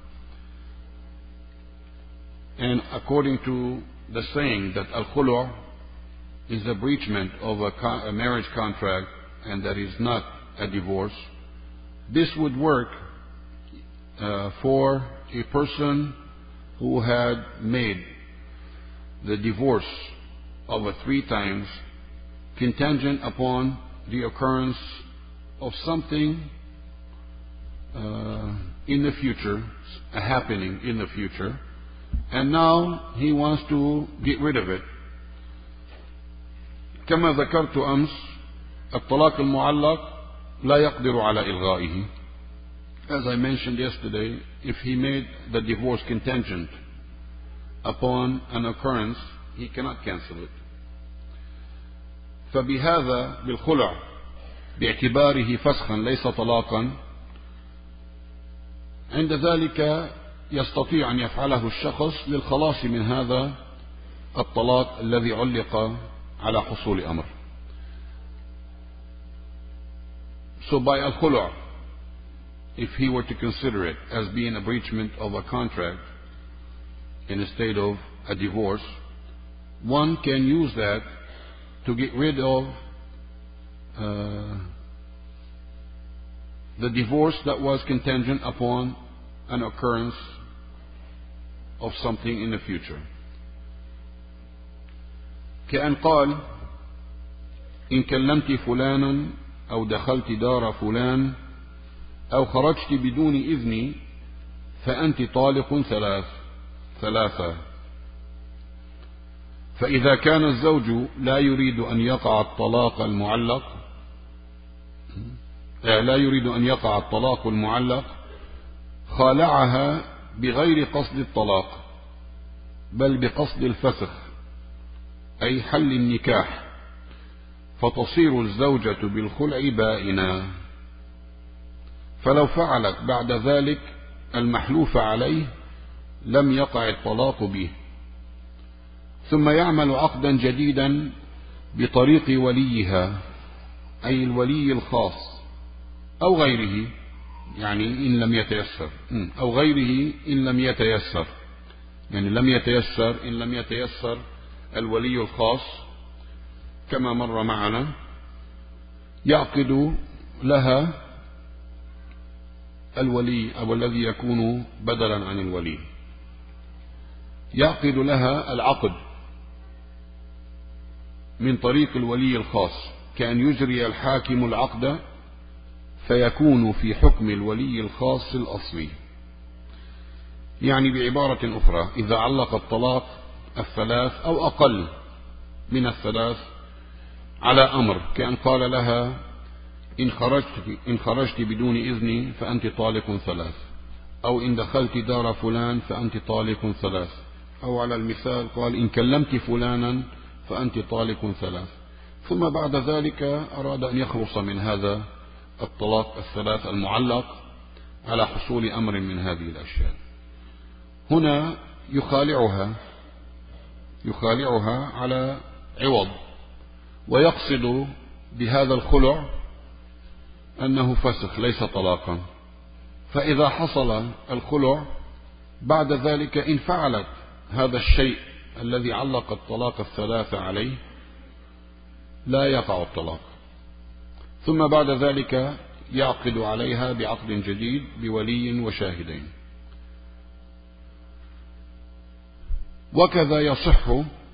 And according to the saying that al-khulu' is a breachment of a, con- a marriage contract and that is not a divorce, This would work uh, for a person who had made the divorce of a three times contingent upon the occurrence of something uh, in the future, a happening in the future, and now he wants to get rid of it. كما ذكرت أمس الطلاق المعلق لا يقدر على إلغائه. As I mentioned yesterday, if he made the divorce contingent upon an occurrence, he cannot cancel it. فبهذا بالخلع باعتباره فسخا ليس طلاقا، عند ذلك يستطيع أن يفعله الشخص للخلاص من هذا الطلاق الذي علق على حصول أمر. So by al-khulu', if he were to consider it as being a breachment of a contract in a state of a divorce, one can use that to get rid of uh, the divorce that was contingent upon an occurrence of something in the future. كأن قال إن كلمت فلانا أو دخلت دار فلان أو خرجت بدون إذني فأنت طالق ثلاث ثلاثة. فإذا كان الزوج لا يريد أن يقع الطلاق المعلق لا يريد أن يقع الطلاق المعلق خالعها بغير قصد الطلاق بل بقصد الفسخ أي حل النكاح، فتصير الزوجة بالخلع بائنة. فلو فعلت بعد ذلك المحلوف عليه لم يقع الطلاق به، ثم يعمل عقدا جديدا بطريق وليها أي الولي الخاص أو غيره، يعني إن لم يتيسر أو غيره إن لم يتيسر يعني لم يتيسر إن لم يتيسر الولي الخاص كما مر معنا، يعقد لها الولي أو الذي يكون بدلا عن الولي، يعقد لها العقد من طريق الولي الخاص، كأن يجري الحاكم العقد فيكون في حكم الولي الخاص الأصلي. يعني بعبارة أخرى، إذا علق الطلاق الثلاث أو أقل من الثلاث على أمر، كأن قال لها إن خرجت, إن خرجت بدون إذني فأنت طالق ثلاث، أو إن دخلت دار فلان فأنت طالق ثلاث، أو على المثال قال إن كلمت فلانا فأنت طالق ثلاث، ثم بعد ذلك أراد أن يخلص من هذا الطلاق الثلاث المعلق على حصول أمر من هذه الأشياء. هنا يخالعها يخالعها على عوض، ويقصد بهذا الخلع أنه فسخ ليس طلاقا. فإذا حصل الخلع بعد ذلك إن فعلت هذا الشيء الذي علق الطلاق الثلاثة عليه لا يقع الطلاق، ثم بعد ذلك يعقد عليها بعقد جديد بولي وشاهدين. وكذا يصح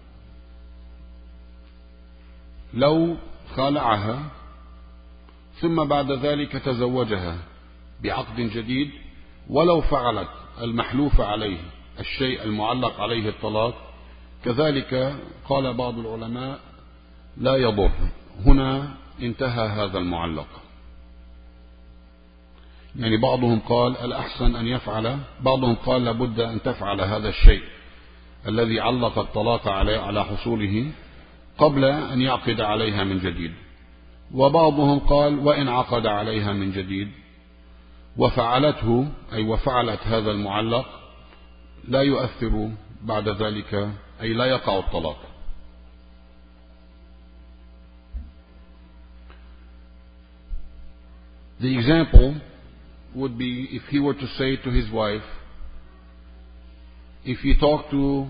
لو خالعها ثم بعد ذلك تزوجها بعقد جديد، ولو فعلت المحلوف عليه الشيء المعلق عليه الطلاق كذلك قال بعض العلماء لا يضر. هنا انتهى هذا المعلق. يعني بعضهم قال الأحسن أن يفعل، بعضهم قال لابد أن تفعل هذا الشيء الذي علق الطلاق عليه على حصوله قبل أن يعقد عليها من جديد، وبعضهم قال وإن عقد عليها من جديد وفعلته أي وفعلت هذا المعلق لا يؤثر بعد ذلك، أي لا يقع الطلاق. The example would be if he were to say to his wife, if you talk to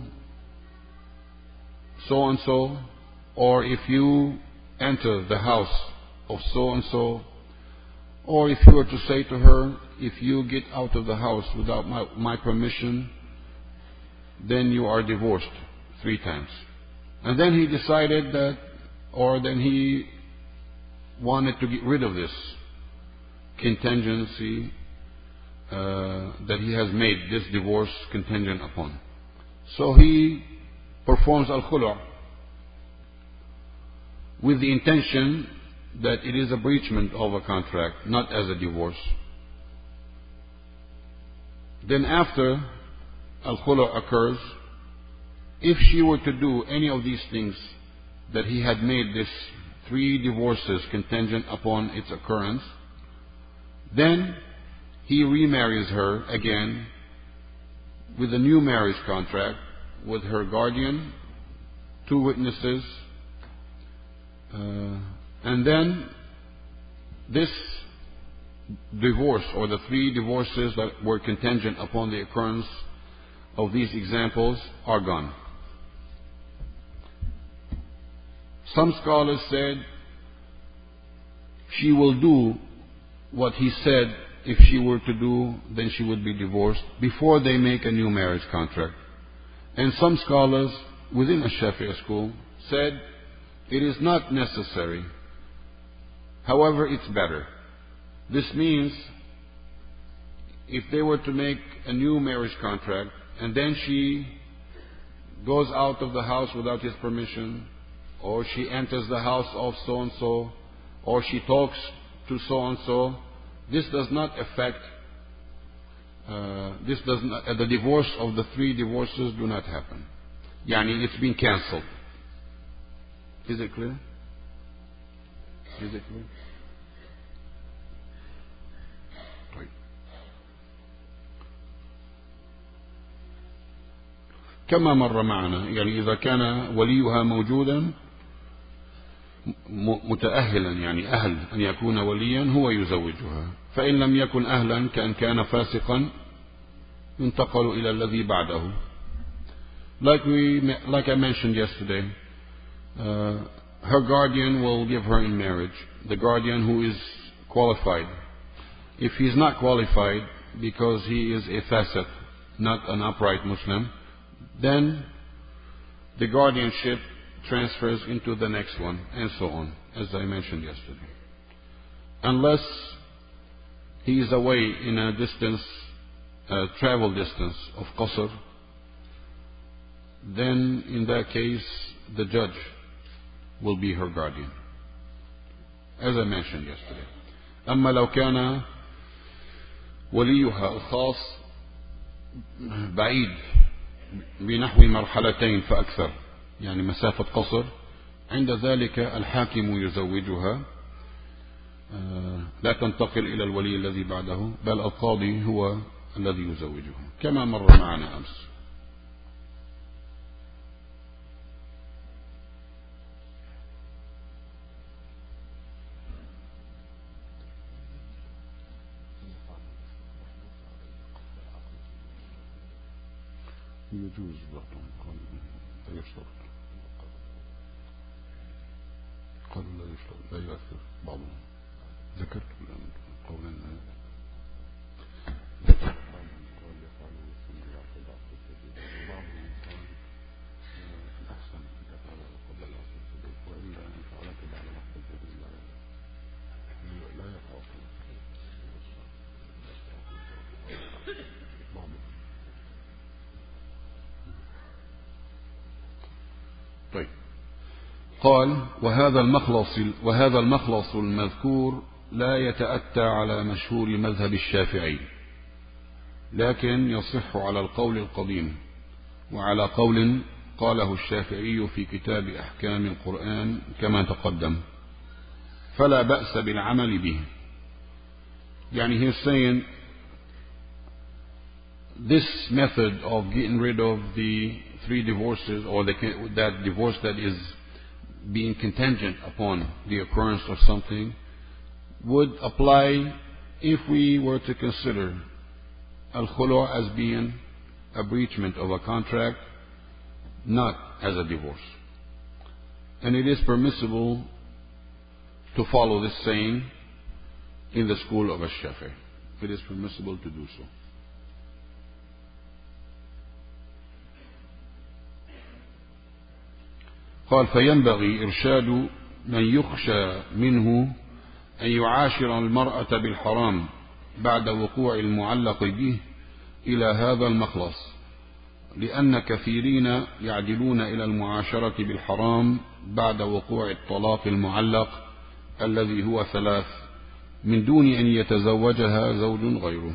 so and so, or if you enter the house of so and so, Or if you were to say to her, if you get out of the house without my, my permission, then you are divorced three times. And then he decided that, or then he wanted to get rid of this contingency uh, that he has made this divorce contingent upon. So he performs al-khulu' with the intention that it is a breachment of a contract, not as a divorce. Then after al-khulu' occurs, if she were to do any of these things that he had made this three divorces contingent upon its occurrence, then he remarries her again with a new marriage contract with her guardian, two witnesses, uh, and then this divorce, or the three divorces that were contingent upon the occurrence of these examples, are gone. Some scholars said she will do what he said if she were to do, then she would be divorced before they make a new marriage contract. And some scholars within the Shafi'i school said it is not necessary. However, it's better. This means if they were to make a new marriage contract and then she goes out of the house without his permission, or she enters the house of so-and-so, or she talks to so-and-so, this does not affect, uh, this does not, uh, the divorce of the three divorces do not happen. Yani it's been cancelled. Is it clear? Is it clear? طيب. كما مر معنا، يعني إذا كان وليها موجودا متأهلا، يعني أهل أن يكون وليا، هو يزوجها. فإن لم يكن أهلا، كأن كان فاسقا، ينتقل إلى الذي بعده. Like we, like I mentioned yesterday, uh, her guardian will give her in marriage, the guardian who is qualified. If he is not qualified because he is a fasiq, not an upright Muslim, then the guardianship transfers into the next one, and so on, as I mentioned yesterday. Unless he is away in a distance, a travel distance of qasr, then in that case the judge will be her guardian, as I mentioned yesterday. أما لو كان وليها الخاص بعيد بنحو مرحلتين فأكثر، يعني مسافة قصر، عند ذلك الحاكم يزوجها، لا تنتقل إلى الولي الذي بعده، بل القاضي هو الذي يزوجها، كما مر معنا أمس. يجوز بعضهم قالوا لا يشترط، قالوا لا يشترط، لا يؤثر بعضهم. ذكرت الآن قولا ذكرت بعضهم قال يفعله ثم يعطي العصر الجديد، وبعضهم قال الأحسن أن تفعله قبل العصر الجديد، وإلا إن فعلته بعد العصر الجديد لا يقع بعضهم. طيب. قال وهذا المخلص وهذا المخلص المذكور لا يتأتى على مشهور مذهب الشافعي، لكن يصح على القول القديم، وعلى قول قاله الشافعي في كتاب أحكام القرآن كما تقدم، فلا بأس بالعمل به. يعني he is saying this method of getting rid of the three divorces, or the, that divorce that is being contingent upon the occurrence of something, would apply if we were to consider al-khulu' as being a breachment of a contract, not as a divorce. And it is permissible to follow this saying in the school of Ash-Shafi'i. It is permissible to do so. قال فينبغي إرشاد من يخشى منه أن يعاشر المرأة بالحرام بعد وقوع المعلق به إلى هذا المخلص، لأن كثيرين يعدلون إلى المعاشرة بالحرام بعد وقوع الطلاق المعلق الذي هو ثلاث من دون أن يتزوجها زوج غيره.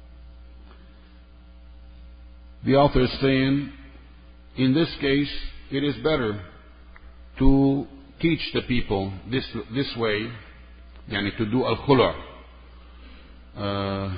The author is saying, in this case, it is better to teach the people this this way, yani to do al-khulu' uh,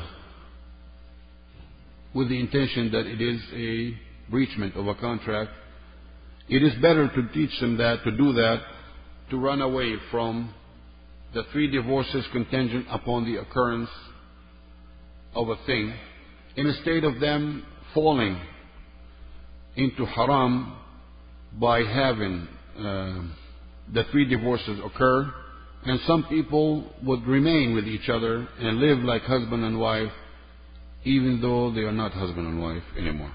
with the intention that it is a breachment of a contract. It is better to teach them that, to do that, to run away from the three divorces contingent upon the occurrence of a thing, instead of them falling into haram by having uh, the three divorces occur, and some people would remain with each other and live like husband and wife even though they are not husband and wife anymore.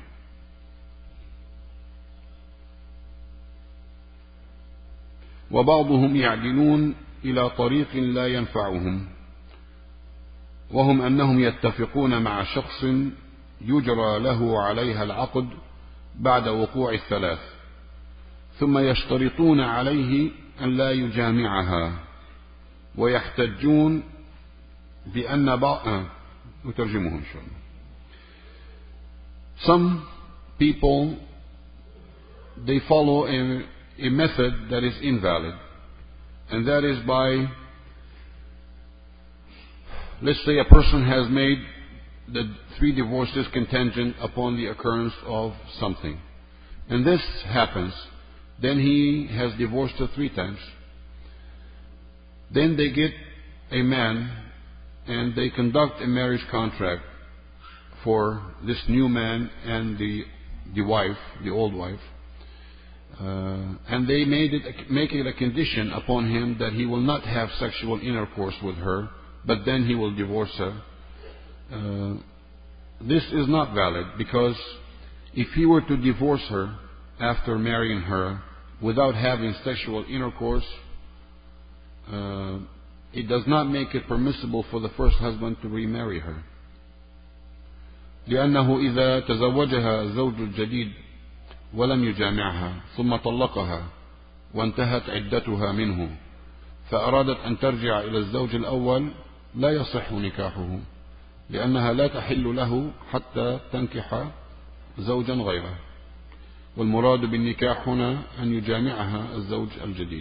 وبعضهم يعدلون إلى طريق لا ينفعهم، وهم أنهم يتفقون مع شخص يجرى له عليها العقد بعد وقوع الثلاث، ثم يشترطون عليه أن لا يجامعها، ويحتجون بأن بعض نترجمهم شو. Some people, they follow a, a method that is invalid, and that is by, let's say a person has made the three divorces contingent upon the occurrence of something, and this happens, then he has divorced her three times. Then they get a man and they conduct a marriage contract for this new man and the the wife, the old wife, uh, and they made it make it a condition upon him that he will not have sexual intercourse with her, but then he will divorce her. Uh, this is not valid, because if he were to divorce her after marrying her without having sexual intercourse, uh, it does not make it permissible for the first husband to remarry her. لأنه إذا تزوجها الزوج الجديد ولم يجامعها ثم طلقها وانتهت عدتها منه فأرادت أن ترجع إلى الزوج الأول، لا يصح نكاحه، لأنها لا تحل له حتى تنكح زوجا غيره، والمراد بالنكاح هنا أن يجامعها الزوج الجديد.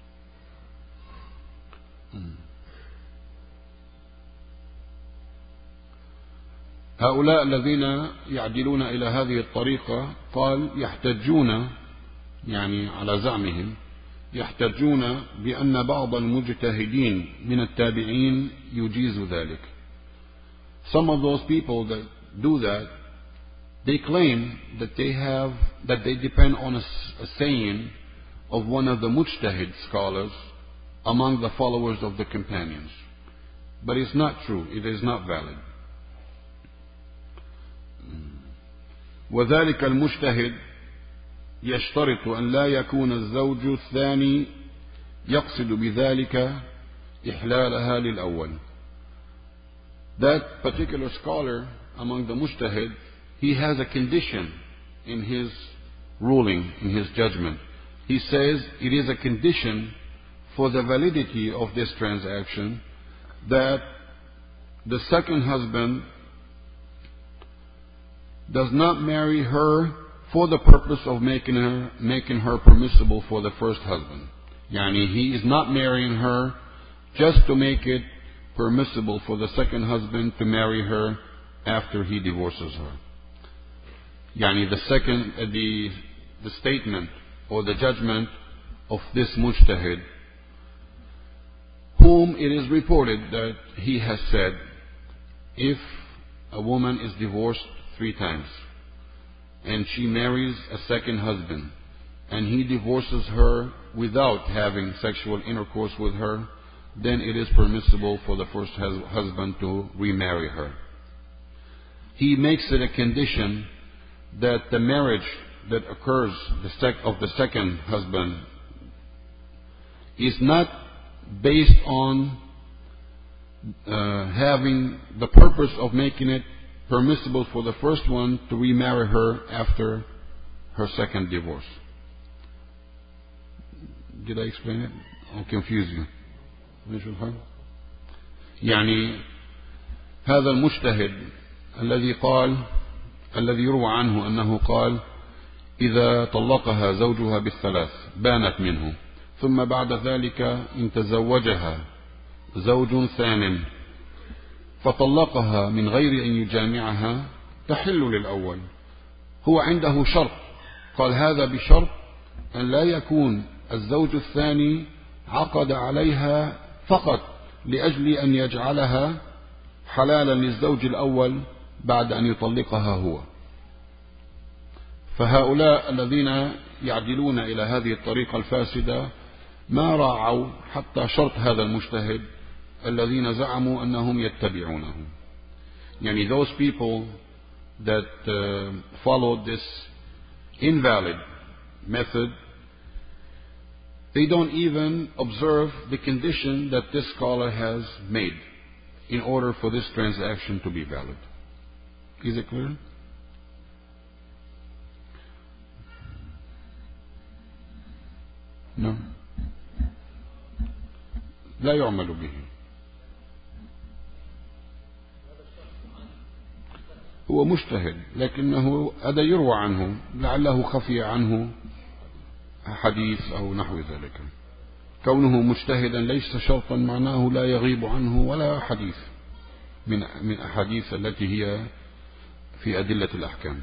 هؤلاء الذين يعدلون إلى هذه الطريقة، قال يحتجون، يعني على زعمهم يحتجون بأن بعض المجتهدين من التابعين يجيز ذلك. Some of those people that do that, they claim that they have that they depend on a, a saying of one of the mujtahid scholars among the followers of the companions, but it's not true. It is not valid. وذلك المجتهد يشترط أن لا يكون الزوج الثاني يقصد بذلك إحلالها للأول. That particular scholar among the mujtahid, he has a condition in his ruling, in his judgment. He says it is a condition for the validity of this transaction that the second husband does not marry her for the purpose of making her making her permissible for the first husband. Yani he is not marrying her just to make it permissible for the second husband to marry her after he divorces her. Yani the second uh, the the statement or the judgment of this mujtahid, whom it is reported that he has said, if a woman is divorced three times and she marries a second husband and he divorces her without having sexual intercourse with her, then it is permissible for the first husband to remarry her. He makes it a condition that the marriage that occurs of the second husband is not based on uh, having the purpose of making it permissible for the first one to remarry her after her second divorce. Did I explain it? I'll confuse you. يعني هذا المجتهد الذي قال الذي يروى عنه أنه قال إذا طلقها زوجها بالثلاث بانت منه، ثم بعد ذلك إن تزوجها زوج ثان فطلقها من غير أن يجامعها تحل للأول. هو عنده شرط، قال هذا بشرط أن لا يكون الزوج الثاني عقد عليها فقط لأجل أن يجعلها حلالا للزوج الأول بعد أن يطلقها هو. فهؤلاء الذين يعدلون إلى هذه الطريقة الفاسدة ما راعوا حتى شرط هذا المجتهد الذين زعموا أنهم يتبعونه. يعني those people that uh, followed this invalid method, they don't even observe the condition that this scholar has made in order for this transaction to be valid. Is it clear? No. لا يعمل به. هو مجتهد لكنه هذا يروى عنه لعله خفي عنه حديث أو نحو ذلك. كونه مجتهدا ليس شرطا معناه لا يغيب عنه ولا حديث من من أحاديث التي هي في أدلة الأحكام.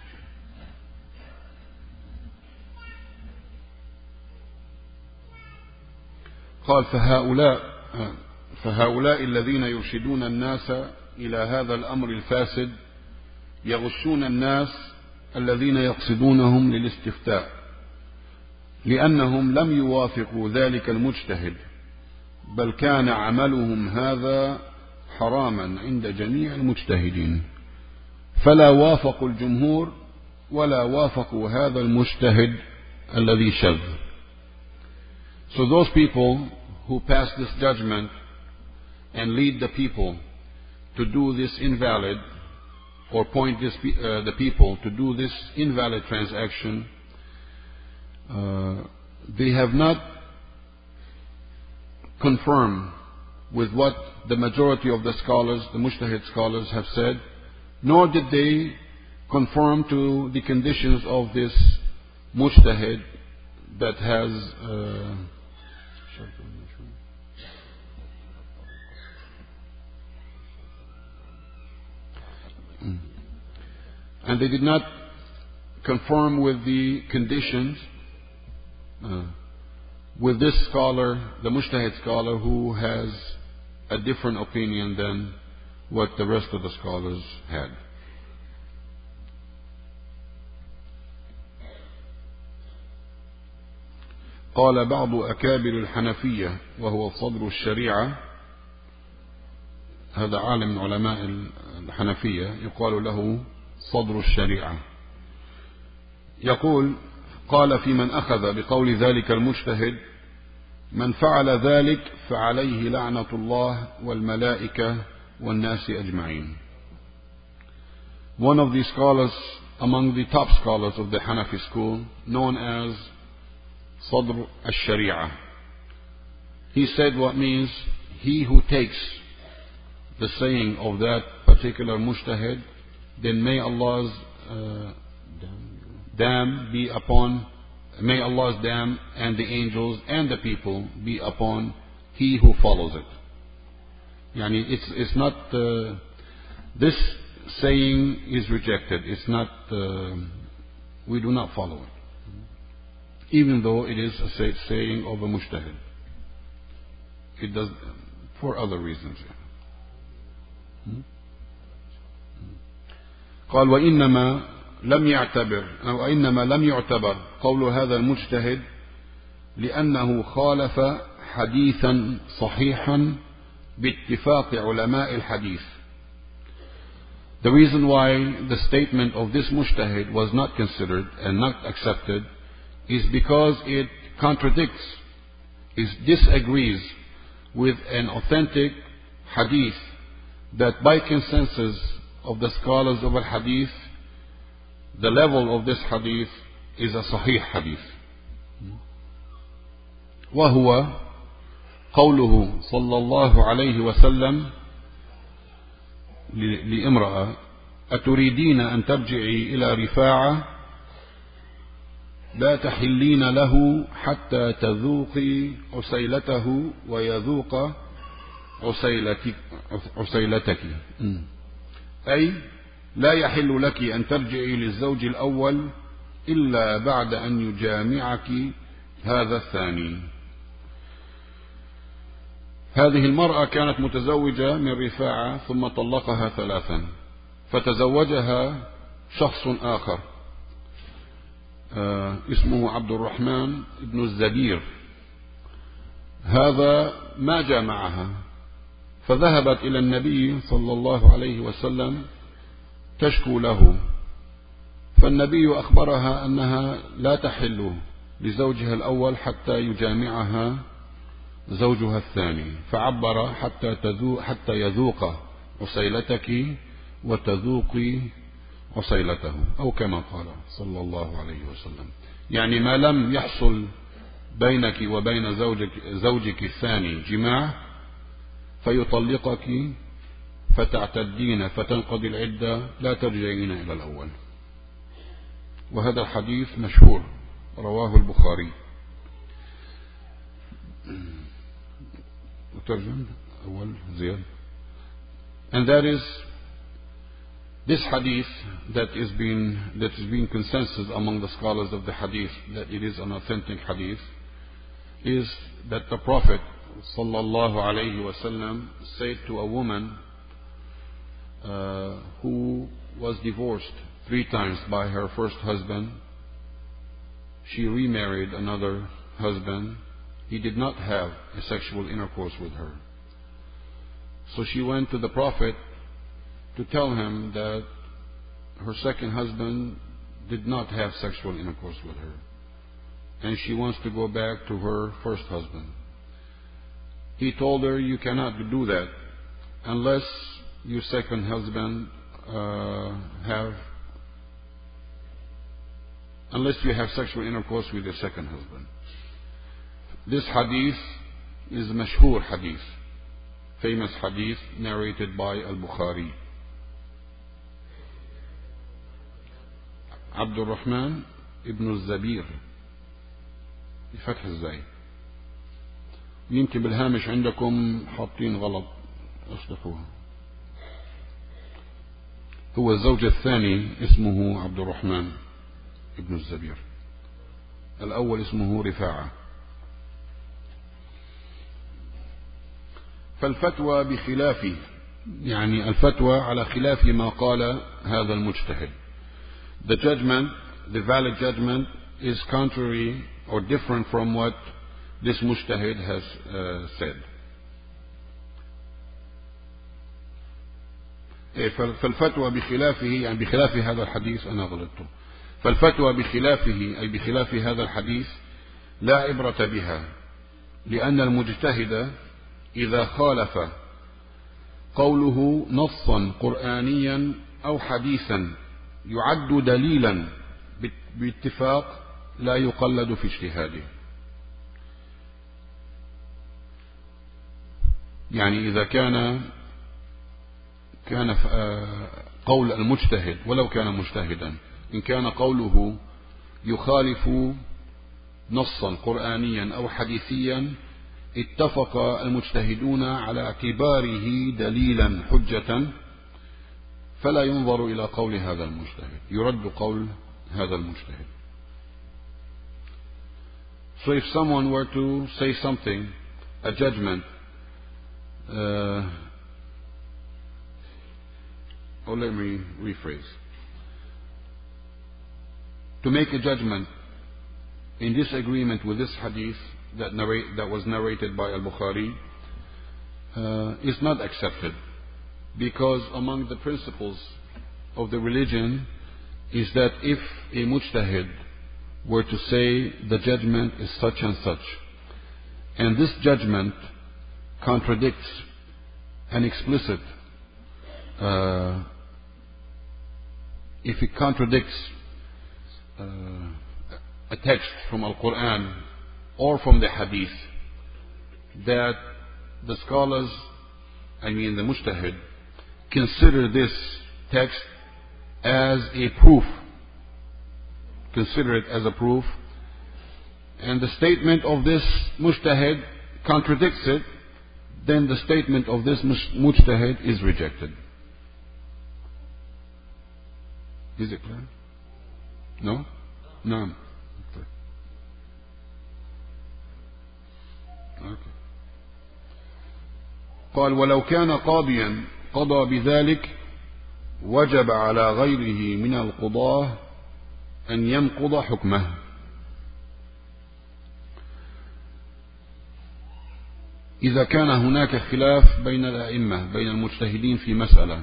قال فهؤلاء فهؤلاء الذين يرشدون الناس إلى هذا الأمر الفاسد يغشون الناس الذين يقصدونهم للاستفتاء، لأنهم لم يوافقوا ذلك المجتهد، بل كان عملهم هذا حراما عند جميع المجتهدين، فلا وافقوا الجمهور ولا وافقوا هذا المجتهد الذي شذ. So those people who pass this judgment and lead the people to do this invalid, or point this, uh, the people to do this invalid transaction, uh, they have not confirmed with what the majority of the scholars, the mujtahid scholars, have said, nor did they conform to the conditions of this mujtahid that has uh, and they did not conform with the conditions uh, with this scholar, the mujtahid scholar, who has a different opinion than what the rest of the scholars had. قال بعض أكابر الحنفية وهو صدر الشريعة، هذا عالم من علماء الحنفية يقال له صدر الشريعة، يقول قال في من أخذ بقول ذلك المجتهد من فعل ذلك فعليه لعنة الله والملائكة والناس أجمعين. One of the scholars among the top scholars of the Hanafi school, known as Sadr al-Sharia, he said what means he who takes the saying of that particular mujtahid, then may Allah's uh, dam be upon, may Allah's dam and the angels and the people be upon he who follows it. Yani it's it's not uh, this saying is rejected. It's not. Uh, we do not follow it, even though it is a saying of a mujtahid. It does for other reasons. قال وإنما لم يعتبر أو إنما لم يعتبر قول هذا المجتهد لأنه خالف حديثا صحيحا باتفاق علماء الحديث. The reason why the statement of this mujtahid was not considered and not accepted is because it contradicts, it disagrees with an authentic hadith that by consensus of the scholars of al-hadith, the level of this hadith is a sahih hadith. وهو قوله صلى الله عليه وسلم لامرأة: أتريدين أن ترجعي إلى رفاعة لا تحلين له حتى تذوقي عسيلته ويذوق عسيلتك, عسيلتك. أي لا يحل لك أن ترجعي للزوج الأول إلا بعد أن يجامعك هذا الثاني. هذه المرأة كانت متزوجة من رفاعة ثم طلقها ثلاثا، فتزوجها شخص آخر آه اسمه عبد الرحمن بن الزبير. هذا ما جامعها، فذهبت إلى النبي صلى الله عليه وسلم تشكو له، فالنبي أخبرها أنها لا تحل لزوجها الأول حتى يجامعها زوجها الثاني، فعبر حتى تذوق حتى يذوق عسيلتك وتذوقي عسيلته، أو كما قال صلى الله عليه وسلم. يعني ما لم يحصل بينك وبين زوجك, زوجك الثاني جماع فيطلقك فتعتدين فتنقضي العدة، لا ترجعين إلى الأول. وهذا الحديث مشهور رواه البخاري. وترجم أول زياد. And that is this hadith that is being that is being consensus among the scholars of the hadith that it is an authentic hadith is that the Prophet sallallahu alaihi wasallam said to a woman uh, who was divorced three times by her first husband. She remarried another husband. He did not have a sexual intercourse with her. So she went to the Prophet to tell him that her second husband did not have sexual intercourse with her, and she wants to go back to her first husband. He told her, you cannot do that unless your second husband uh, have unless you have sexual intercourse with your second husband. This hadith is a mashhur hadith, famous hadith narrated by Al-Bukhari. عبد الرحمن ابن الزبير بفتح الزاي. يمكن بالهامش عندكم حاطين غلط، اصلحوها. هو الزوج الثاني اسمه عبد الرحمن ابن الزبير، الأول اسمه رفاعة. فالفتوى بخلافه، يعني الفتوى على خلاف ما قال هذا المجتهد. The judgment, the valid judgment, is contrary or different from what this mujtahid has uh, said. فالفتوى بخلافه يعني بخلاف هذا الحديث، أنا غلطت. فالفتوى بخلافه أي بخلاف هذا الحديث لا عبرة بها، لأن المجتهد إذا خالف قوله نصا قرآنيا أو حديثا يعد دليلا باتفاق لا يقلد في اجتهاده. يعني إذا كان كان قول المجتهد ولو كان مجتهدا، إن كان قوله يخالف نصا قرآنيا أو حديثيا اتفق المجتهدون على اعتباره دليلا حجة، فلا ينظر إلى قول هذا المجتهد، يرد قول هذا المجتهد. So if someone were to say something, a judgment, uh, or let me rephrase, to make a judgment in disagreement with this hadith that, narrate, that was narrated by Al-Bukhari uh, is not accepted, because among the principles of the religion is that if a mujtahid were to say the judgment is such and such, and this judgment contradicts an explicit, uh, if it contradicts uh, a text from Al-Quran or from the Hadith, that the scholars, I mean the mujtahid, consider this text as a proof, consider it as a proof, and the statement of this mujtahid contradicts it, then the statement of this mujtahid is rejected. Is it clear? No? No. Okay. Okay. قال ولو كان قاضيا قضى بذلك وجب على غيره من القضاة أن ينقض حكمه. إذا كان هناك خلاف بين الأئمة بين المجتهدين في مسألة،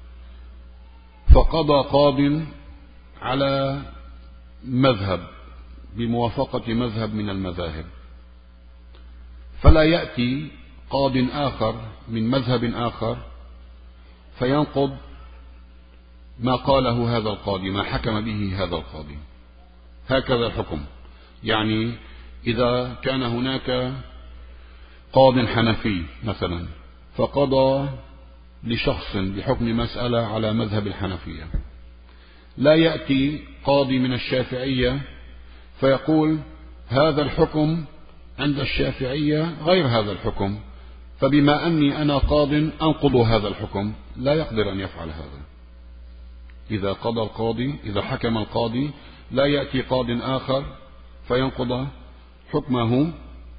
فقضى قاض على مذهب بموافقة مذهب من المذاهب، فلا يأتي قاض آخر من مذهب آخر فينقض ما قاله هذا القاضي، ما حكم به هذا القاضي. هكذا الحكم. يعني إذا كان هناك قاض حنفي مثلا فقضى لشخص بحكم مسألة على مذهب الحنفية، لا يأتي قاضي من الشافعية فيقول هذا الحكم عند الشافعية غير هذا الحكم، فبما أني أنا قاض أنقض هذا الحكم. لا يقدر أن يفعل هذا. إذا قضى القاضي، إذا حكم القاضي، لا يأتي قاض آخر فينقض حكمه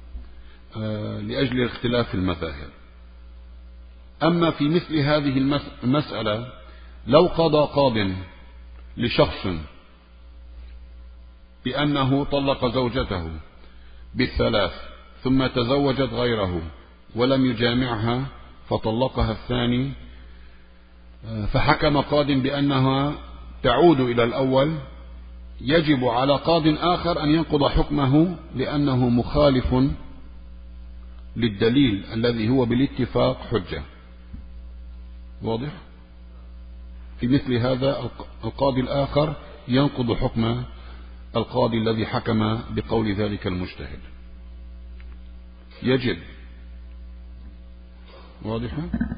لأجل اختلاف المذاهب. أما في مثل هذه المسألة لو قضى قاض لشخص بأنه طلق زوجته بالثلاث ثم تزوجت غيره ولم يجامعها فطلقها الثاني، فحكم قاض بأنها تعود إلى الأول، يجب على قاض آخر أن ينقض حكمه لأنه مخالف للدليل الذي هو بالاتفاق حجة. واضح؟ في مثل هذا القاضي الآخر ينقض حكم القاضي الذي حكم بقول ذلك المجتهد. يجب. واضح؟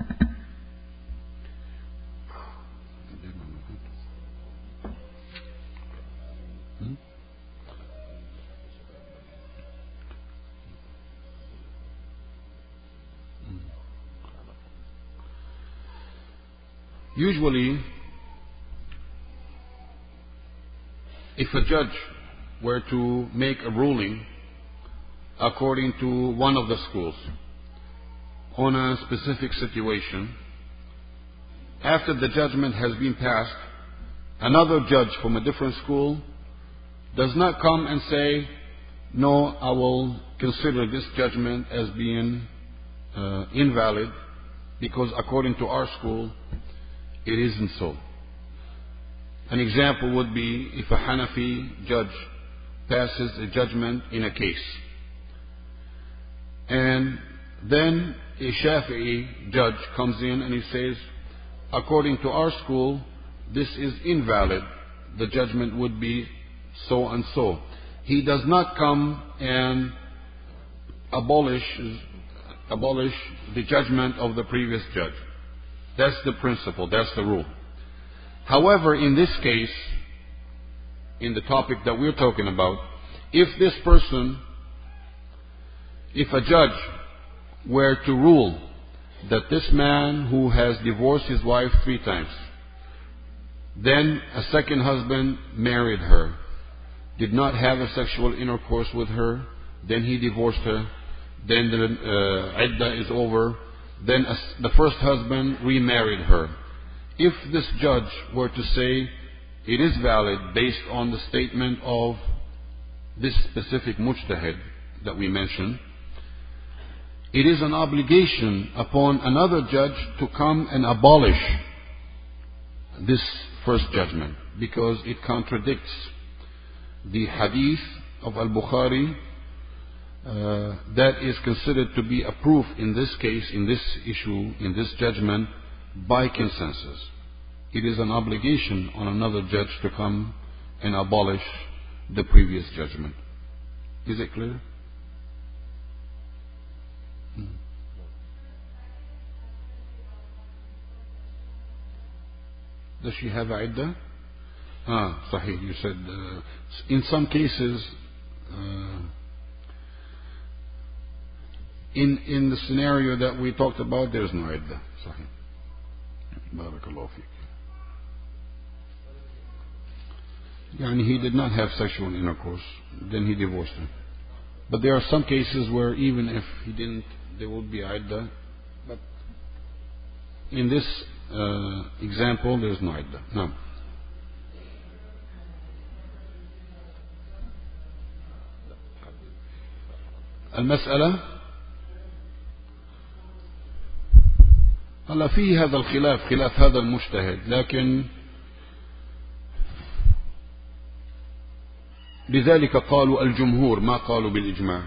Usually, if a judge were to make a ruling according to one of the schools on a specific situation, after the judgment has been passed, another judge from a different school does not come and say, no, I will consider this judgment as being uh, invalid because according to our school it isn't so. An example would be if a Hanafi judge passes a judgment in a case, and then a Shafi'i judge comes in and he says, according to our school, this is invalid. The judgment would be so and so. He does not come and abolish, abolish the judgment of the previous judge. That's the principle, that's the rule. However, in this case, in the topic that we're talking about, if this person, if a judge were to rule that this man who has divorced his wife three times, then a second husband married her, did not have a sexual intercourse with her, then he divorced her, then the uh, iddah is over, then a, the first husband remarried her. If this judge were to say it is valid based on the statement of this specific mujtahid, that we mentioned, it is an obligation upon another judge to come and abolish this first judgment, because it contradicts the hadith of Al-Bukhari uh, that is considered to be a proof in this case, in this issue, in this judgment, by consensus. It is an obligation on another judge to come and abolish the previous judgment. Is it clear? Hmm. Does she have iddah? Ah, sahih. You said uh, in some cases, uh, in in the scenario that we talked about, there's no iddah. Sahih. Barakallahu feek. Yani he did not have sexual intercourse, then he divorced her. But there are some cases where even if he didn't, there would be iddah. But in this uh, example, there is no iddah. No. المسألة هلا فيه هذا الخلاف، خلاف هذا المجتهد، لكن لذلك قالوا الجمهور، ما قالوا بالإجماع.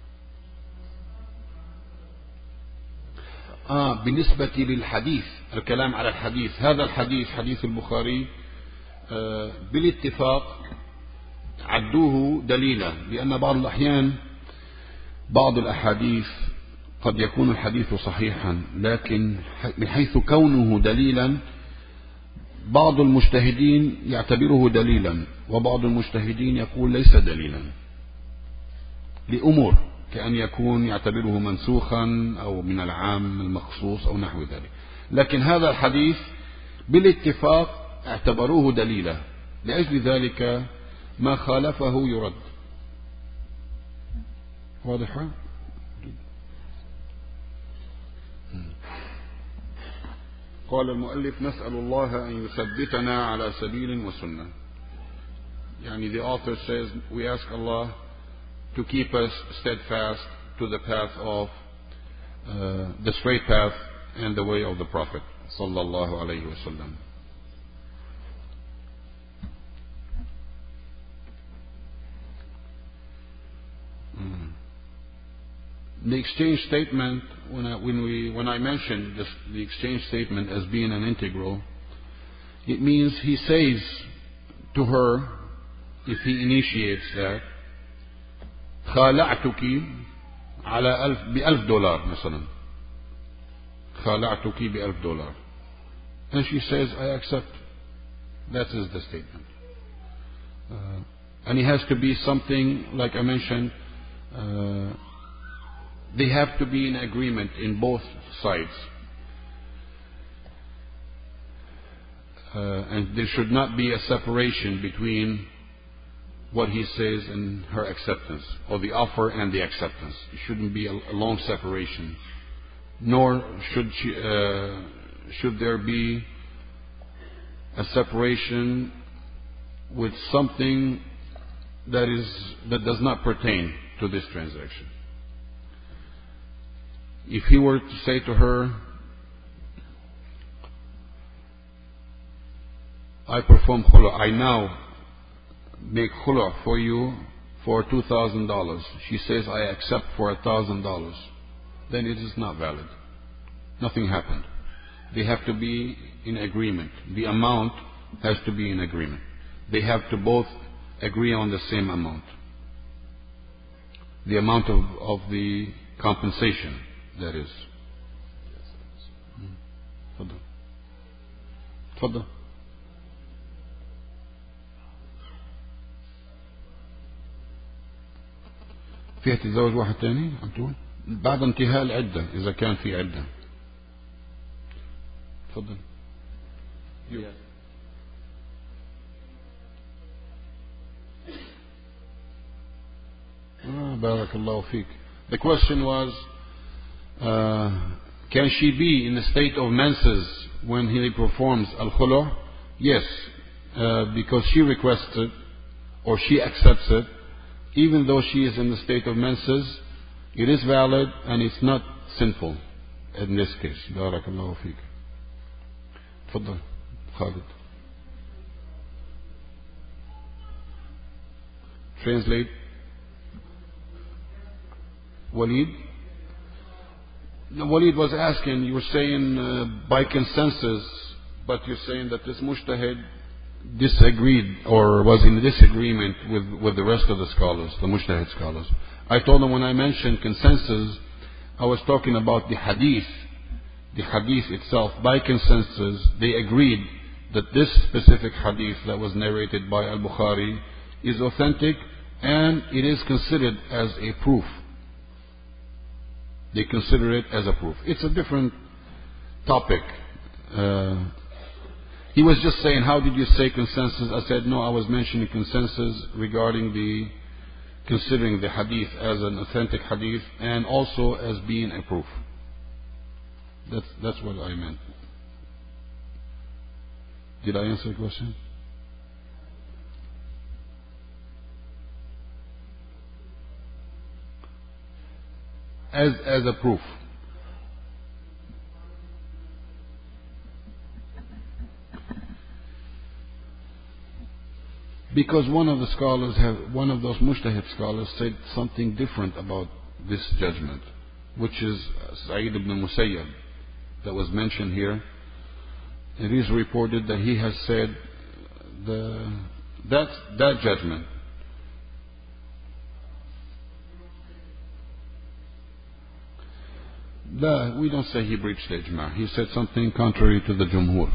آه بالنسبة للحديث، الكلام على الحديث، هذا الحديث حديث البخاري آه بالاتفاق عدوه دليلا، لأن بعض الأحيان بعض الأحاديث قد يكون الحديث صحيحا، لكن من حيث كونه دليلا بعض المجتهدين يعتبره دليلا، وبعض المجتهدين يقول ليس دليلا لأمور، كأن يكون يعتبره منسوخا أو من العام المخصوص أو نحو ذلك. لكن هذا الحديث بالاتفاق اعتبروه دليلا، لأجل ذلك ما خالفه يرد. واضحة؟ قال المؤلف نسأل الله أن يثبتنا على سبيل وسنة. يعني the author says we ask Allah to keep us steadfast to the path of uh, the straight path and the way of the Prophet sallallahu alayhi wa sallam. Mm. The exchange statement, when I, when we, when I mentioned this, the exchange statement as being an integral, it means he says to her, if he initiates that, خالعتك على ألف بألف دولار مثلا، خالعتك بألف دولار, and she says I accept. That is the statement, uh, and it has to be something like I mentioned. Uh, They have to be in agreement in both sides. Uh, and there should not be a separation between what he says and her acceptance, or the offer and the acceptance. It shouldn't be a, a long separation. Nor should, she, uh, should there be a separation with something that is that does not pertain to this transaction. If he were to say to her, I perform khulu', I now make khulu' for you for two thousand dollars. She says, I accept for one thousand dollars. Then it is not valid. Nothing happened. They have to be in agreement. The amount has to be in agreement. They have to both agree on the same amount. The amount of, of the compensation. That is. تفضل. تفضل. فيها تتزوج واحد تاني عم تقول بعد انتهاء العدة إذا كان في عدة. تفضل. آه بارك الله فيك. The question was, Uh, can she be in a state of menses when he performs al-khulu'? Yes, uh, because she requests it or she accepts it, even though she is in the state of menses, it is valid and it's not sinful in this case. Barakallahu feek. تفضل Khalid. Translate. Walid. No, Walid was asking, you were saying uh, by consensus, but you're saying that this mujtahid disagreed or was in disagreement with, with the rest of the scholars, the mujtahid scholars. I told them when I mentioned consensus, I was talking about the hadith. The hadith itself, by consensus, they agreed that this specific hadith that was narrated by Al-Bukhari is authentic and it is considered as a proof. They consider it as a proof. It's a different topic. Uh, he was just saying, how did you say consensus? I said, no, I was mentioning consensus regarding the considering the hadith as an authentic hadith and also as being a proof. That's, that's what I meant. Did I answer the question? As, as a proof. Because one of the scholars have, one of those mujtahid scholars said something different about this judgment, which is Sa'id ibn Musayyab that was mentioned here. It is reported that he has said the, that, that judgment. La, we don't say he breached the ijma'. He said something contrary to the jumhur.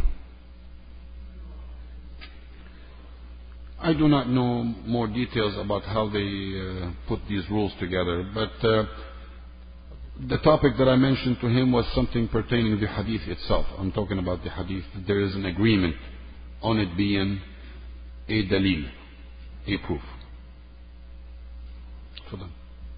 I do not know more details about how they uh, put these rules together, but uh, the topic that I mentioned to him was something pertaining to the hadith itself. I'm talking about the hadith. There is an agreement on it being a dalil, a proof. For them.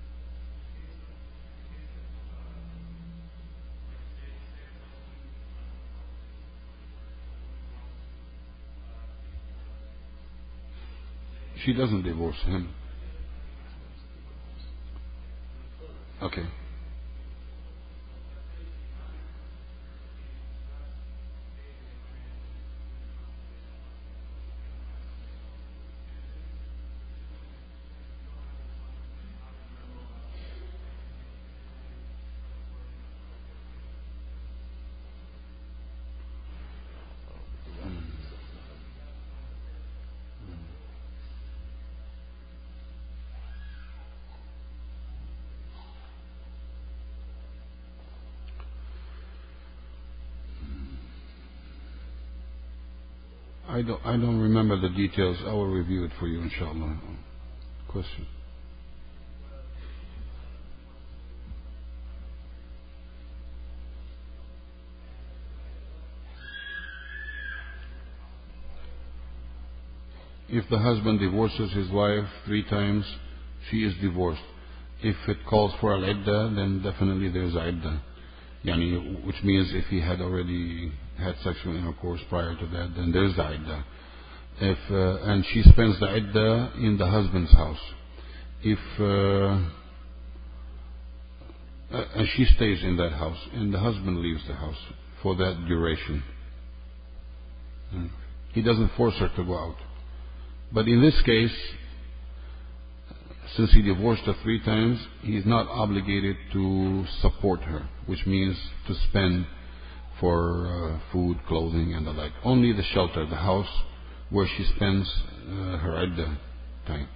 She doesn't divorce him. Okay. I don't, I don't remember the details. I will review it for you, inshallah. Question. If the husband divorces his wife three times, she is divorced. If it calls for al-iddah, then definitely there's iddah. Yani, which means if he had already had sexual intercourse prior to that, then there's the iddah. If, uh, and she spends the iddah in the husband's house. If, uh, uh, and she stays in that house, and the husband leaves the house for that duration. Hmm. He doesn't force her to go out. But in this case, since he divorced her three times, he is not obligated to support her, which means to spend for uh, food, clothing, and the like. Only the shelter, the house where she spends uh, her iddah time.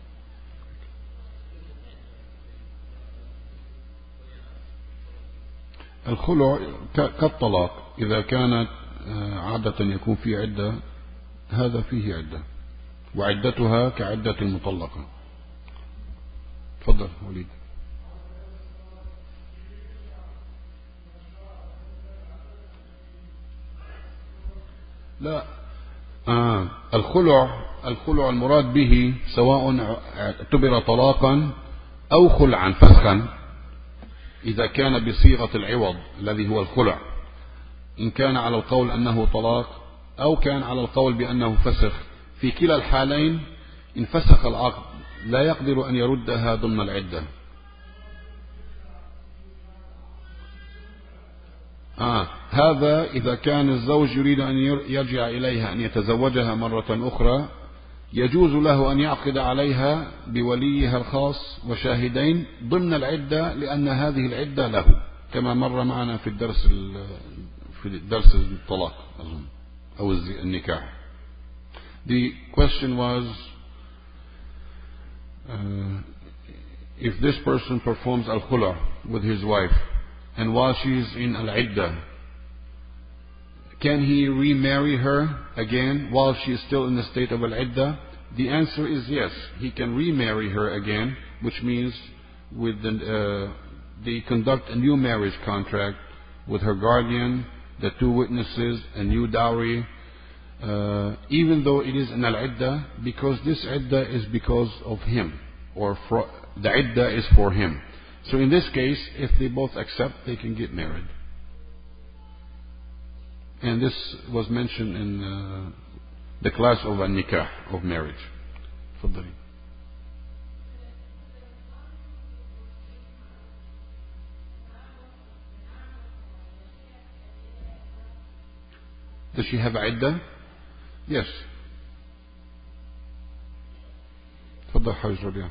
الخلع كالطلاق إذا كانت عادة يكون في عدة هذا فيه عدة وعدتها كعدة المطلقة. تفضل وليد. لا آه. الخلع الخلع المراد به سواء اعتبر طلاقا أو خلعا فسخا إذا كان بصيغة العوض الذي هو الخلع، إن كان على القول أنه طلاق أو كان على القول بأنه فسخ، في كلا الحالين إن فسخ العقد لا يقدر أن يردها ضمن العدة. آه هذا إذا كان الزوج يريد أن يرجع إليها، أن يتزوجها مرة أخرى، يجوز له أن يعقد عليها بوليها الخاص وشاهدين ضمن العدة، لأن هذه العدة له، كما مر معنا في الدرس في درس الطلاق أظن أو النكاح. The question was uh, if this person performs al-khula with his wife and while she is in al-iddah, can he remarry her again while she is still in the state of al-iddah? The answer is yes. He can remarry her again, which means with the, uh, they conduct a new marriage contract with her guardian, the two witnesses, a new dowry, uh, even though it is an al-iddah, because this iddah is because of him, or for, the iddah is for him. So in this case, if they both accept, they can get married. And this was mentioned in uh, the class of al-nikah, of marriage. Fadali. Does she have iddah? Yes. تفضل حاج ربيع.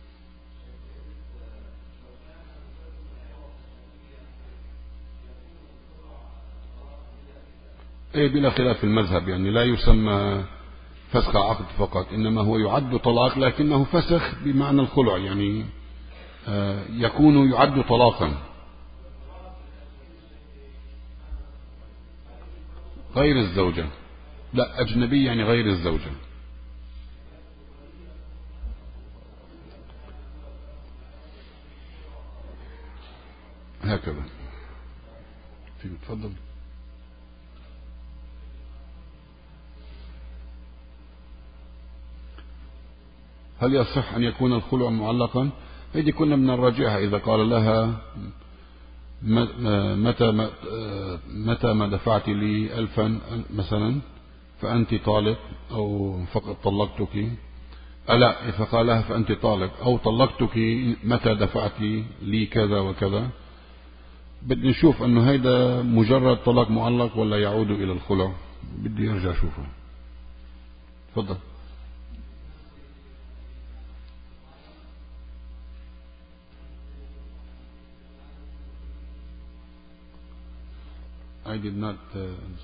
إيه بلا خلاف في المذهب، يعني لا يسمى فسخ عقد فقط، إنما هو يعد طلاق، لكنه فسخ بمعنى الخلع، يعني آه يكون يعد طلاقا. غير الزوجة، لا أجنبي يعني غير الزوجة. هكذا. تفضل. هل يصح أن يكون الخلع معلقا؟ هذه كنا من الراجعها إذا قال لها متى متى ما دفعت لي ألفا مثلا فأنت طالق، أو فقد طلقتك، ألا فقال لها فأنت طالق، أو طلقتك متى دفعت لي كذا وكذا. بدي نشوف أنه هيدا مجرد طلاق معلق ولا يعود إلى الخلع، بدي أرجع أشوفه. تفضل. I did not uh,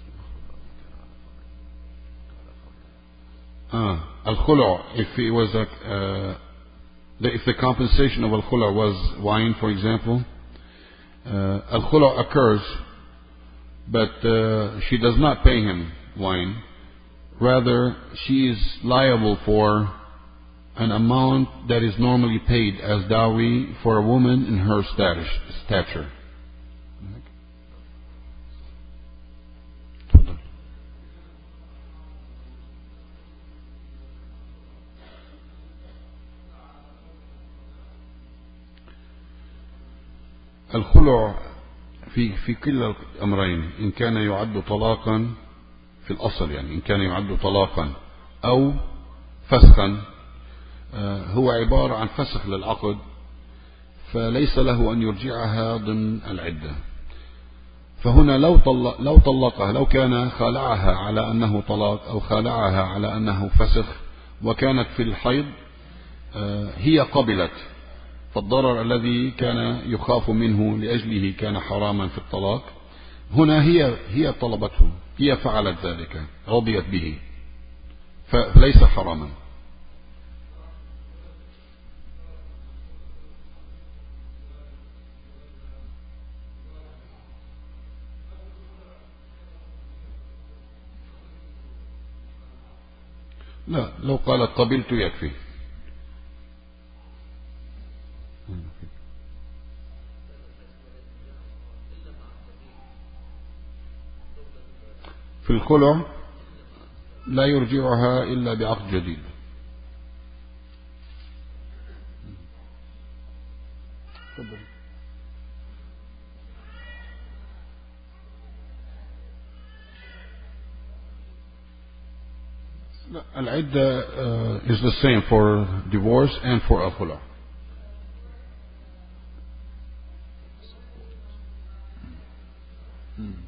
ah, al-khulu', if it was a uh, the, if the compensation of al-khulu' was wine, for example, uh, al-khulu' occurs, but uh, she does not pay him wine. Rather, she is liable for an amount that is normally paid as dowry for a woman in her status, stature. الخلع في في كلا الأمرين، إن كان يعد طلاقا في الأصل، يعني إن كان يعد طلاقا أو فسخا، هو عبارة عن فسخ للعقد، فليس له أن يرجعها ضمن العدة. فهنا لو طلق لو طلقها، لو كان خالعها على أنه طلاق أو خالعها على أنه فسخ وكانت في الحيض، هي قبلت، فالضرر الذي كان يخاف منه لأجله كان حراما في الطلاق، هنا هي هي طلبته، هي فعلت ذلك، رضيت به، فليس حراما. لا، لو قالت قبلت يكفي. في الخلع لا يرجعها إلا بعقد جديد. Al-idda uh, is the same for divorce and for al-khula. Hmm.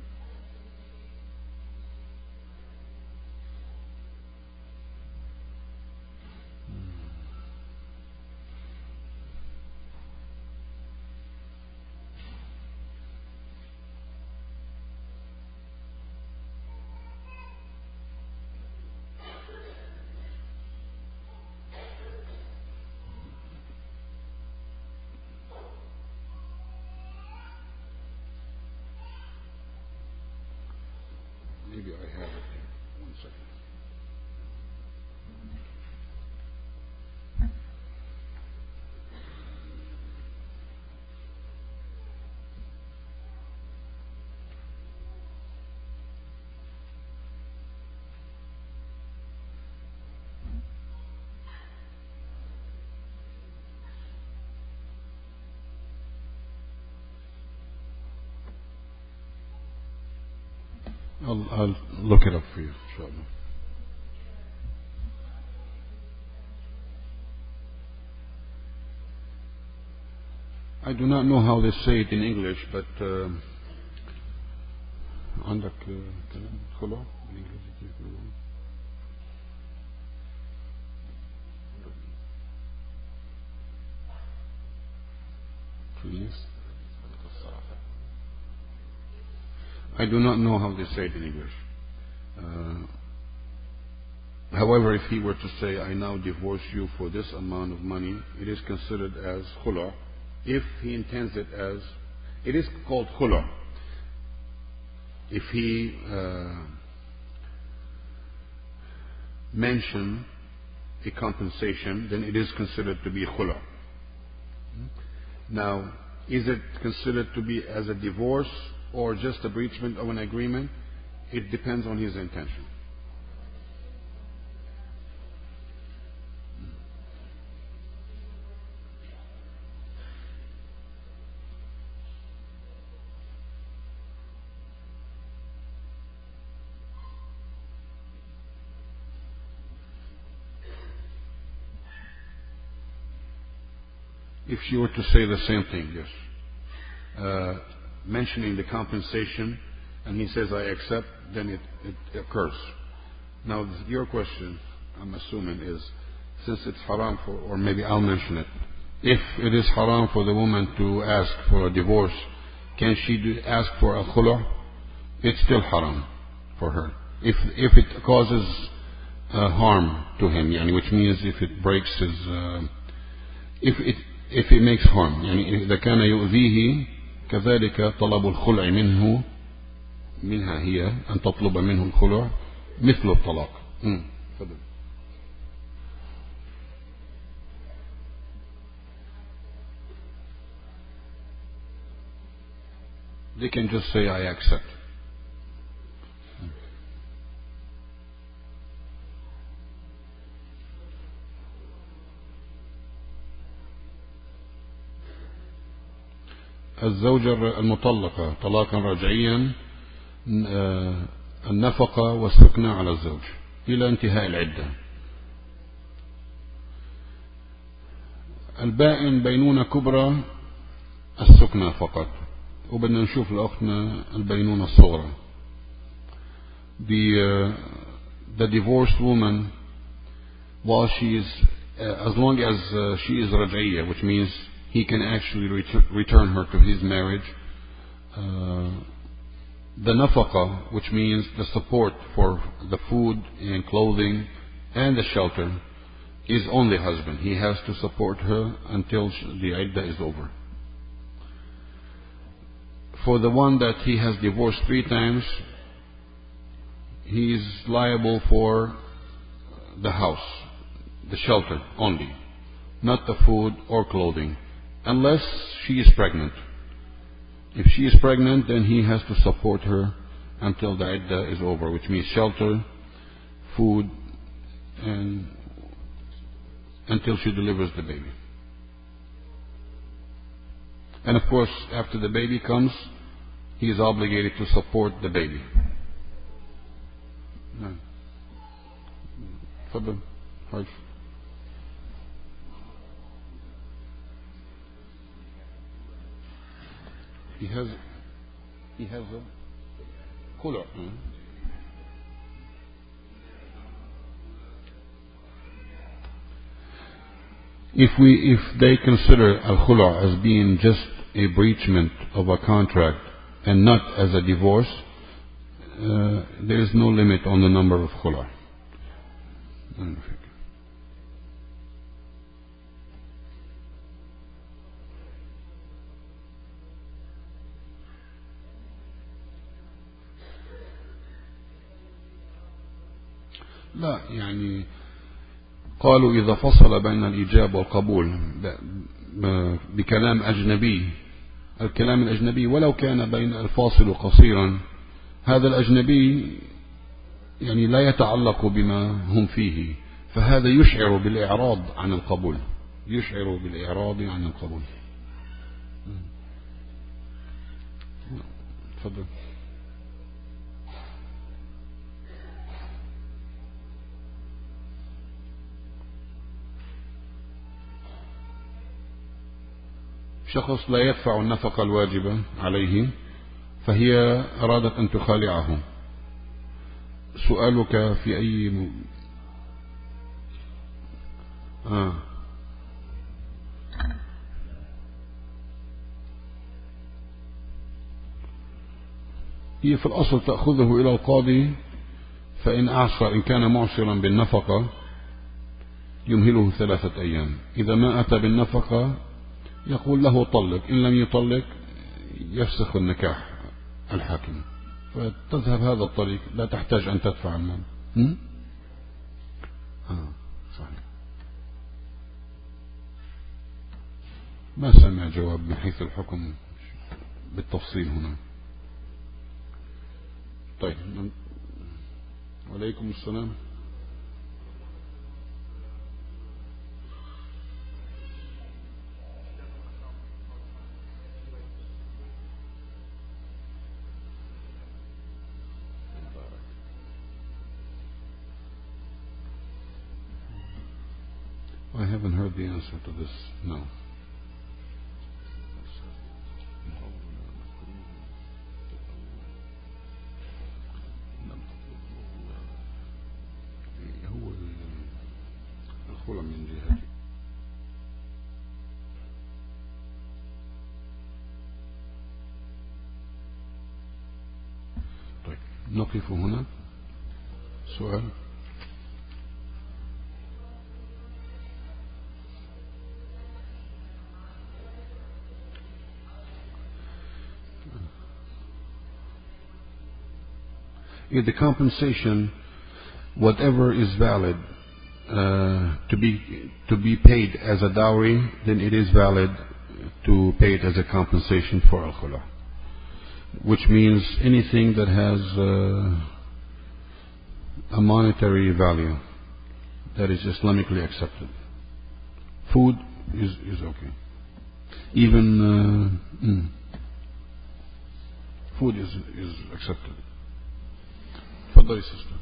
Maybe I have it here. One second. I'll, I'll look it up for you, inshallah. I do not know how they say it in English, but uh, عندك كلام خلع بالإنجليزي كيف يقولون؟ Please. I do not know how they say it in English. Uh, however, if he were to say, I now divorce you for this amount of money, it is considered as khula. If he intends it as, it is called khula. If he uh, mention a compensation, then it is considered to be khula. Now, is it considered to be as a divorce or just a breachment of an agreement? It depends on his intention. If she were to say the same thing, yes. Uh, mentioning the compensation, and he says, I accept, then it, it occurs. Now, your question, I'm assuming, is, since it's haram for, or maybe I'll mention it, if it is haram for the woman to ask for a divorce, can she do, ask for a khula? It's still haram for her. If, if it causes uh, harm to him, yani, which means if it breaks his, uh, if it if it makes harm, يعني إذا كان يؤذيه كذلك طلب الخلع منه منها هي أن تطلب منه الخلع مثل الطلاق. تفضل. They can just say I accept. الزوجة المطلقة طلاقا رجعيا النفقة والسكنة على الزوج إلى انتهاء العدة. البائن بينونة كبرى السكنة فقط، وبدنا نشوف لأختنا البينونة الصغرى. The, uh, the divorced woman, while she is, uh, as long as uh, she is raj'iyya, which means he can actually ret- return her to his marriage, uh, the nafaqa, which means the support for the food and clothing and the shelter, is on the husband. He has to support her until the iddah is over. For the one that he has divorced three times, he is liable for the house, the shelter only, not the food or clothing, unless she is pregnant. If she is pregnant, then he has to support her until the iddah is over, which means shelter, food, and until she delivers the baby. And of course, after the baby comes, he is obligated to support the baby. No. تفضل. حاج. He has he has a cooler. Hmm? If we if they consider al-khula as being just a breachment of a contract and not as a divorce, uh, there is no limit on the number of khula. لا يعني قالوا إذا فصل بين الإيجاب والقبول بكلام أجنبي، الكلام الأجنبي ولو كان بين الفاصل قصيرا، هذا الأجنبي يعني لا يتعلق بما هم فيه، فهذا يشعر بالإعراض عن القبول، يشعر بالإعراض عن القبول. تفضل. شخص لا يدفع النفقة الواجبة عليه فهي أرادت أن تخالعه. سؤالك في أي م... آه. هي في الأصل تأخذه إلى القاضي، فإن أعصر إن كان معصرا بالنفقة يمهله ثلاثة أيام، إذا ما أتى بالنفقة يقول له طلق، إن لم يطلق يفسخ النكاح الحاكم، فتذهب هذا الطريق، لا تحتاج أن تدفع المال. آه صحيح. ما سمع جواب من حيث الحكم بالتفصيل هنا. طيب. وعليكم السلام. I haven't heard the answer to this. No. هو الخلع من جهتي. طيب نقف هنا. سؤال. If the compensation, whatever is valid, uh, to be to be paid as a dowry, then it is valid to pay it as a compensation for al-khula, which means anything that has uh, a monetary value that is Islamically accepted. Food is is okay. Even uh, mm, food is is accepted. تفضلي sister.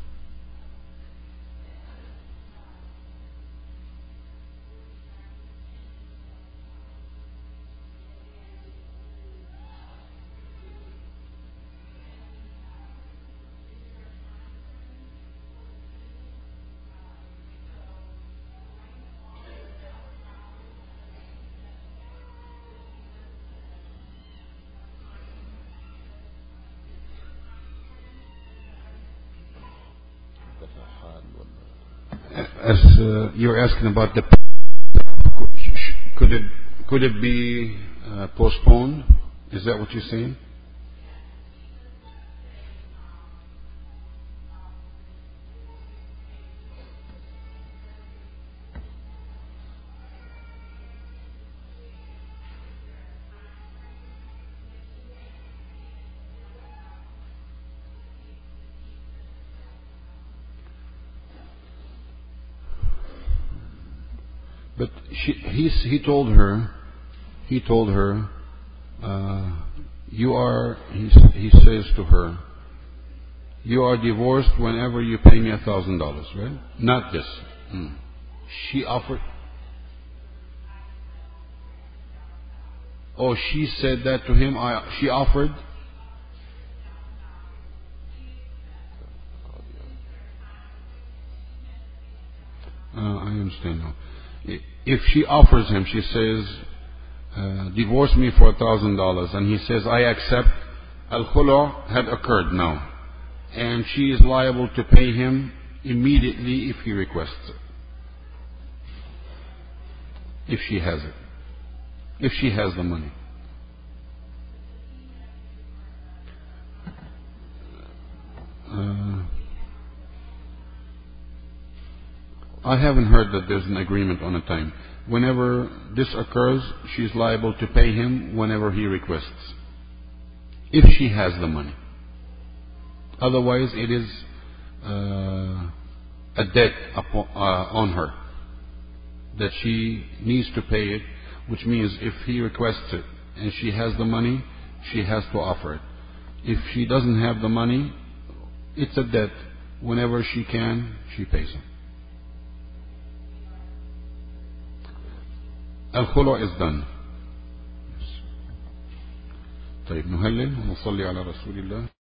As uh, you're asking about the, could it could it be uh, postponed? Is that what you're saying? But she, he, he told her, he told her, uh, you are, he, he says to her, You are divorced whenever you pay me a thousand dollars, right? Not this. Mm. She offered. Oh, she said that to him. I, she offered. Uh, I understand now. If she offers him, she says, uh, divorce me for a thousand dollars, and he says, I accept. Al-khulu' had occurred now, and she is liable to pay him immediately if he requests it. If she has it. If she has the money. Uh, I haven't heard that there's an agreement on a time. Whenever this occurs, she's liable to pay him whenever he requests. If she has the money. Otherwise, it is uh, a debt upon, uh, on her that she needs to pay it, which means if he requests it and she has the money, she has to offer it. If she doesn't have the money, it's a debt. Whenever she can, she pays him. Al-khulu' is done. طيب نهلل ونصلي على رسول الله.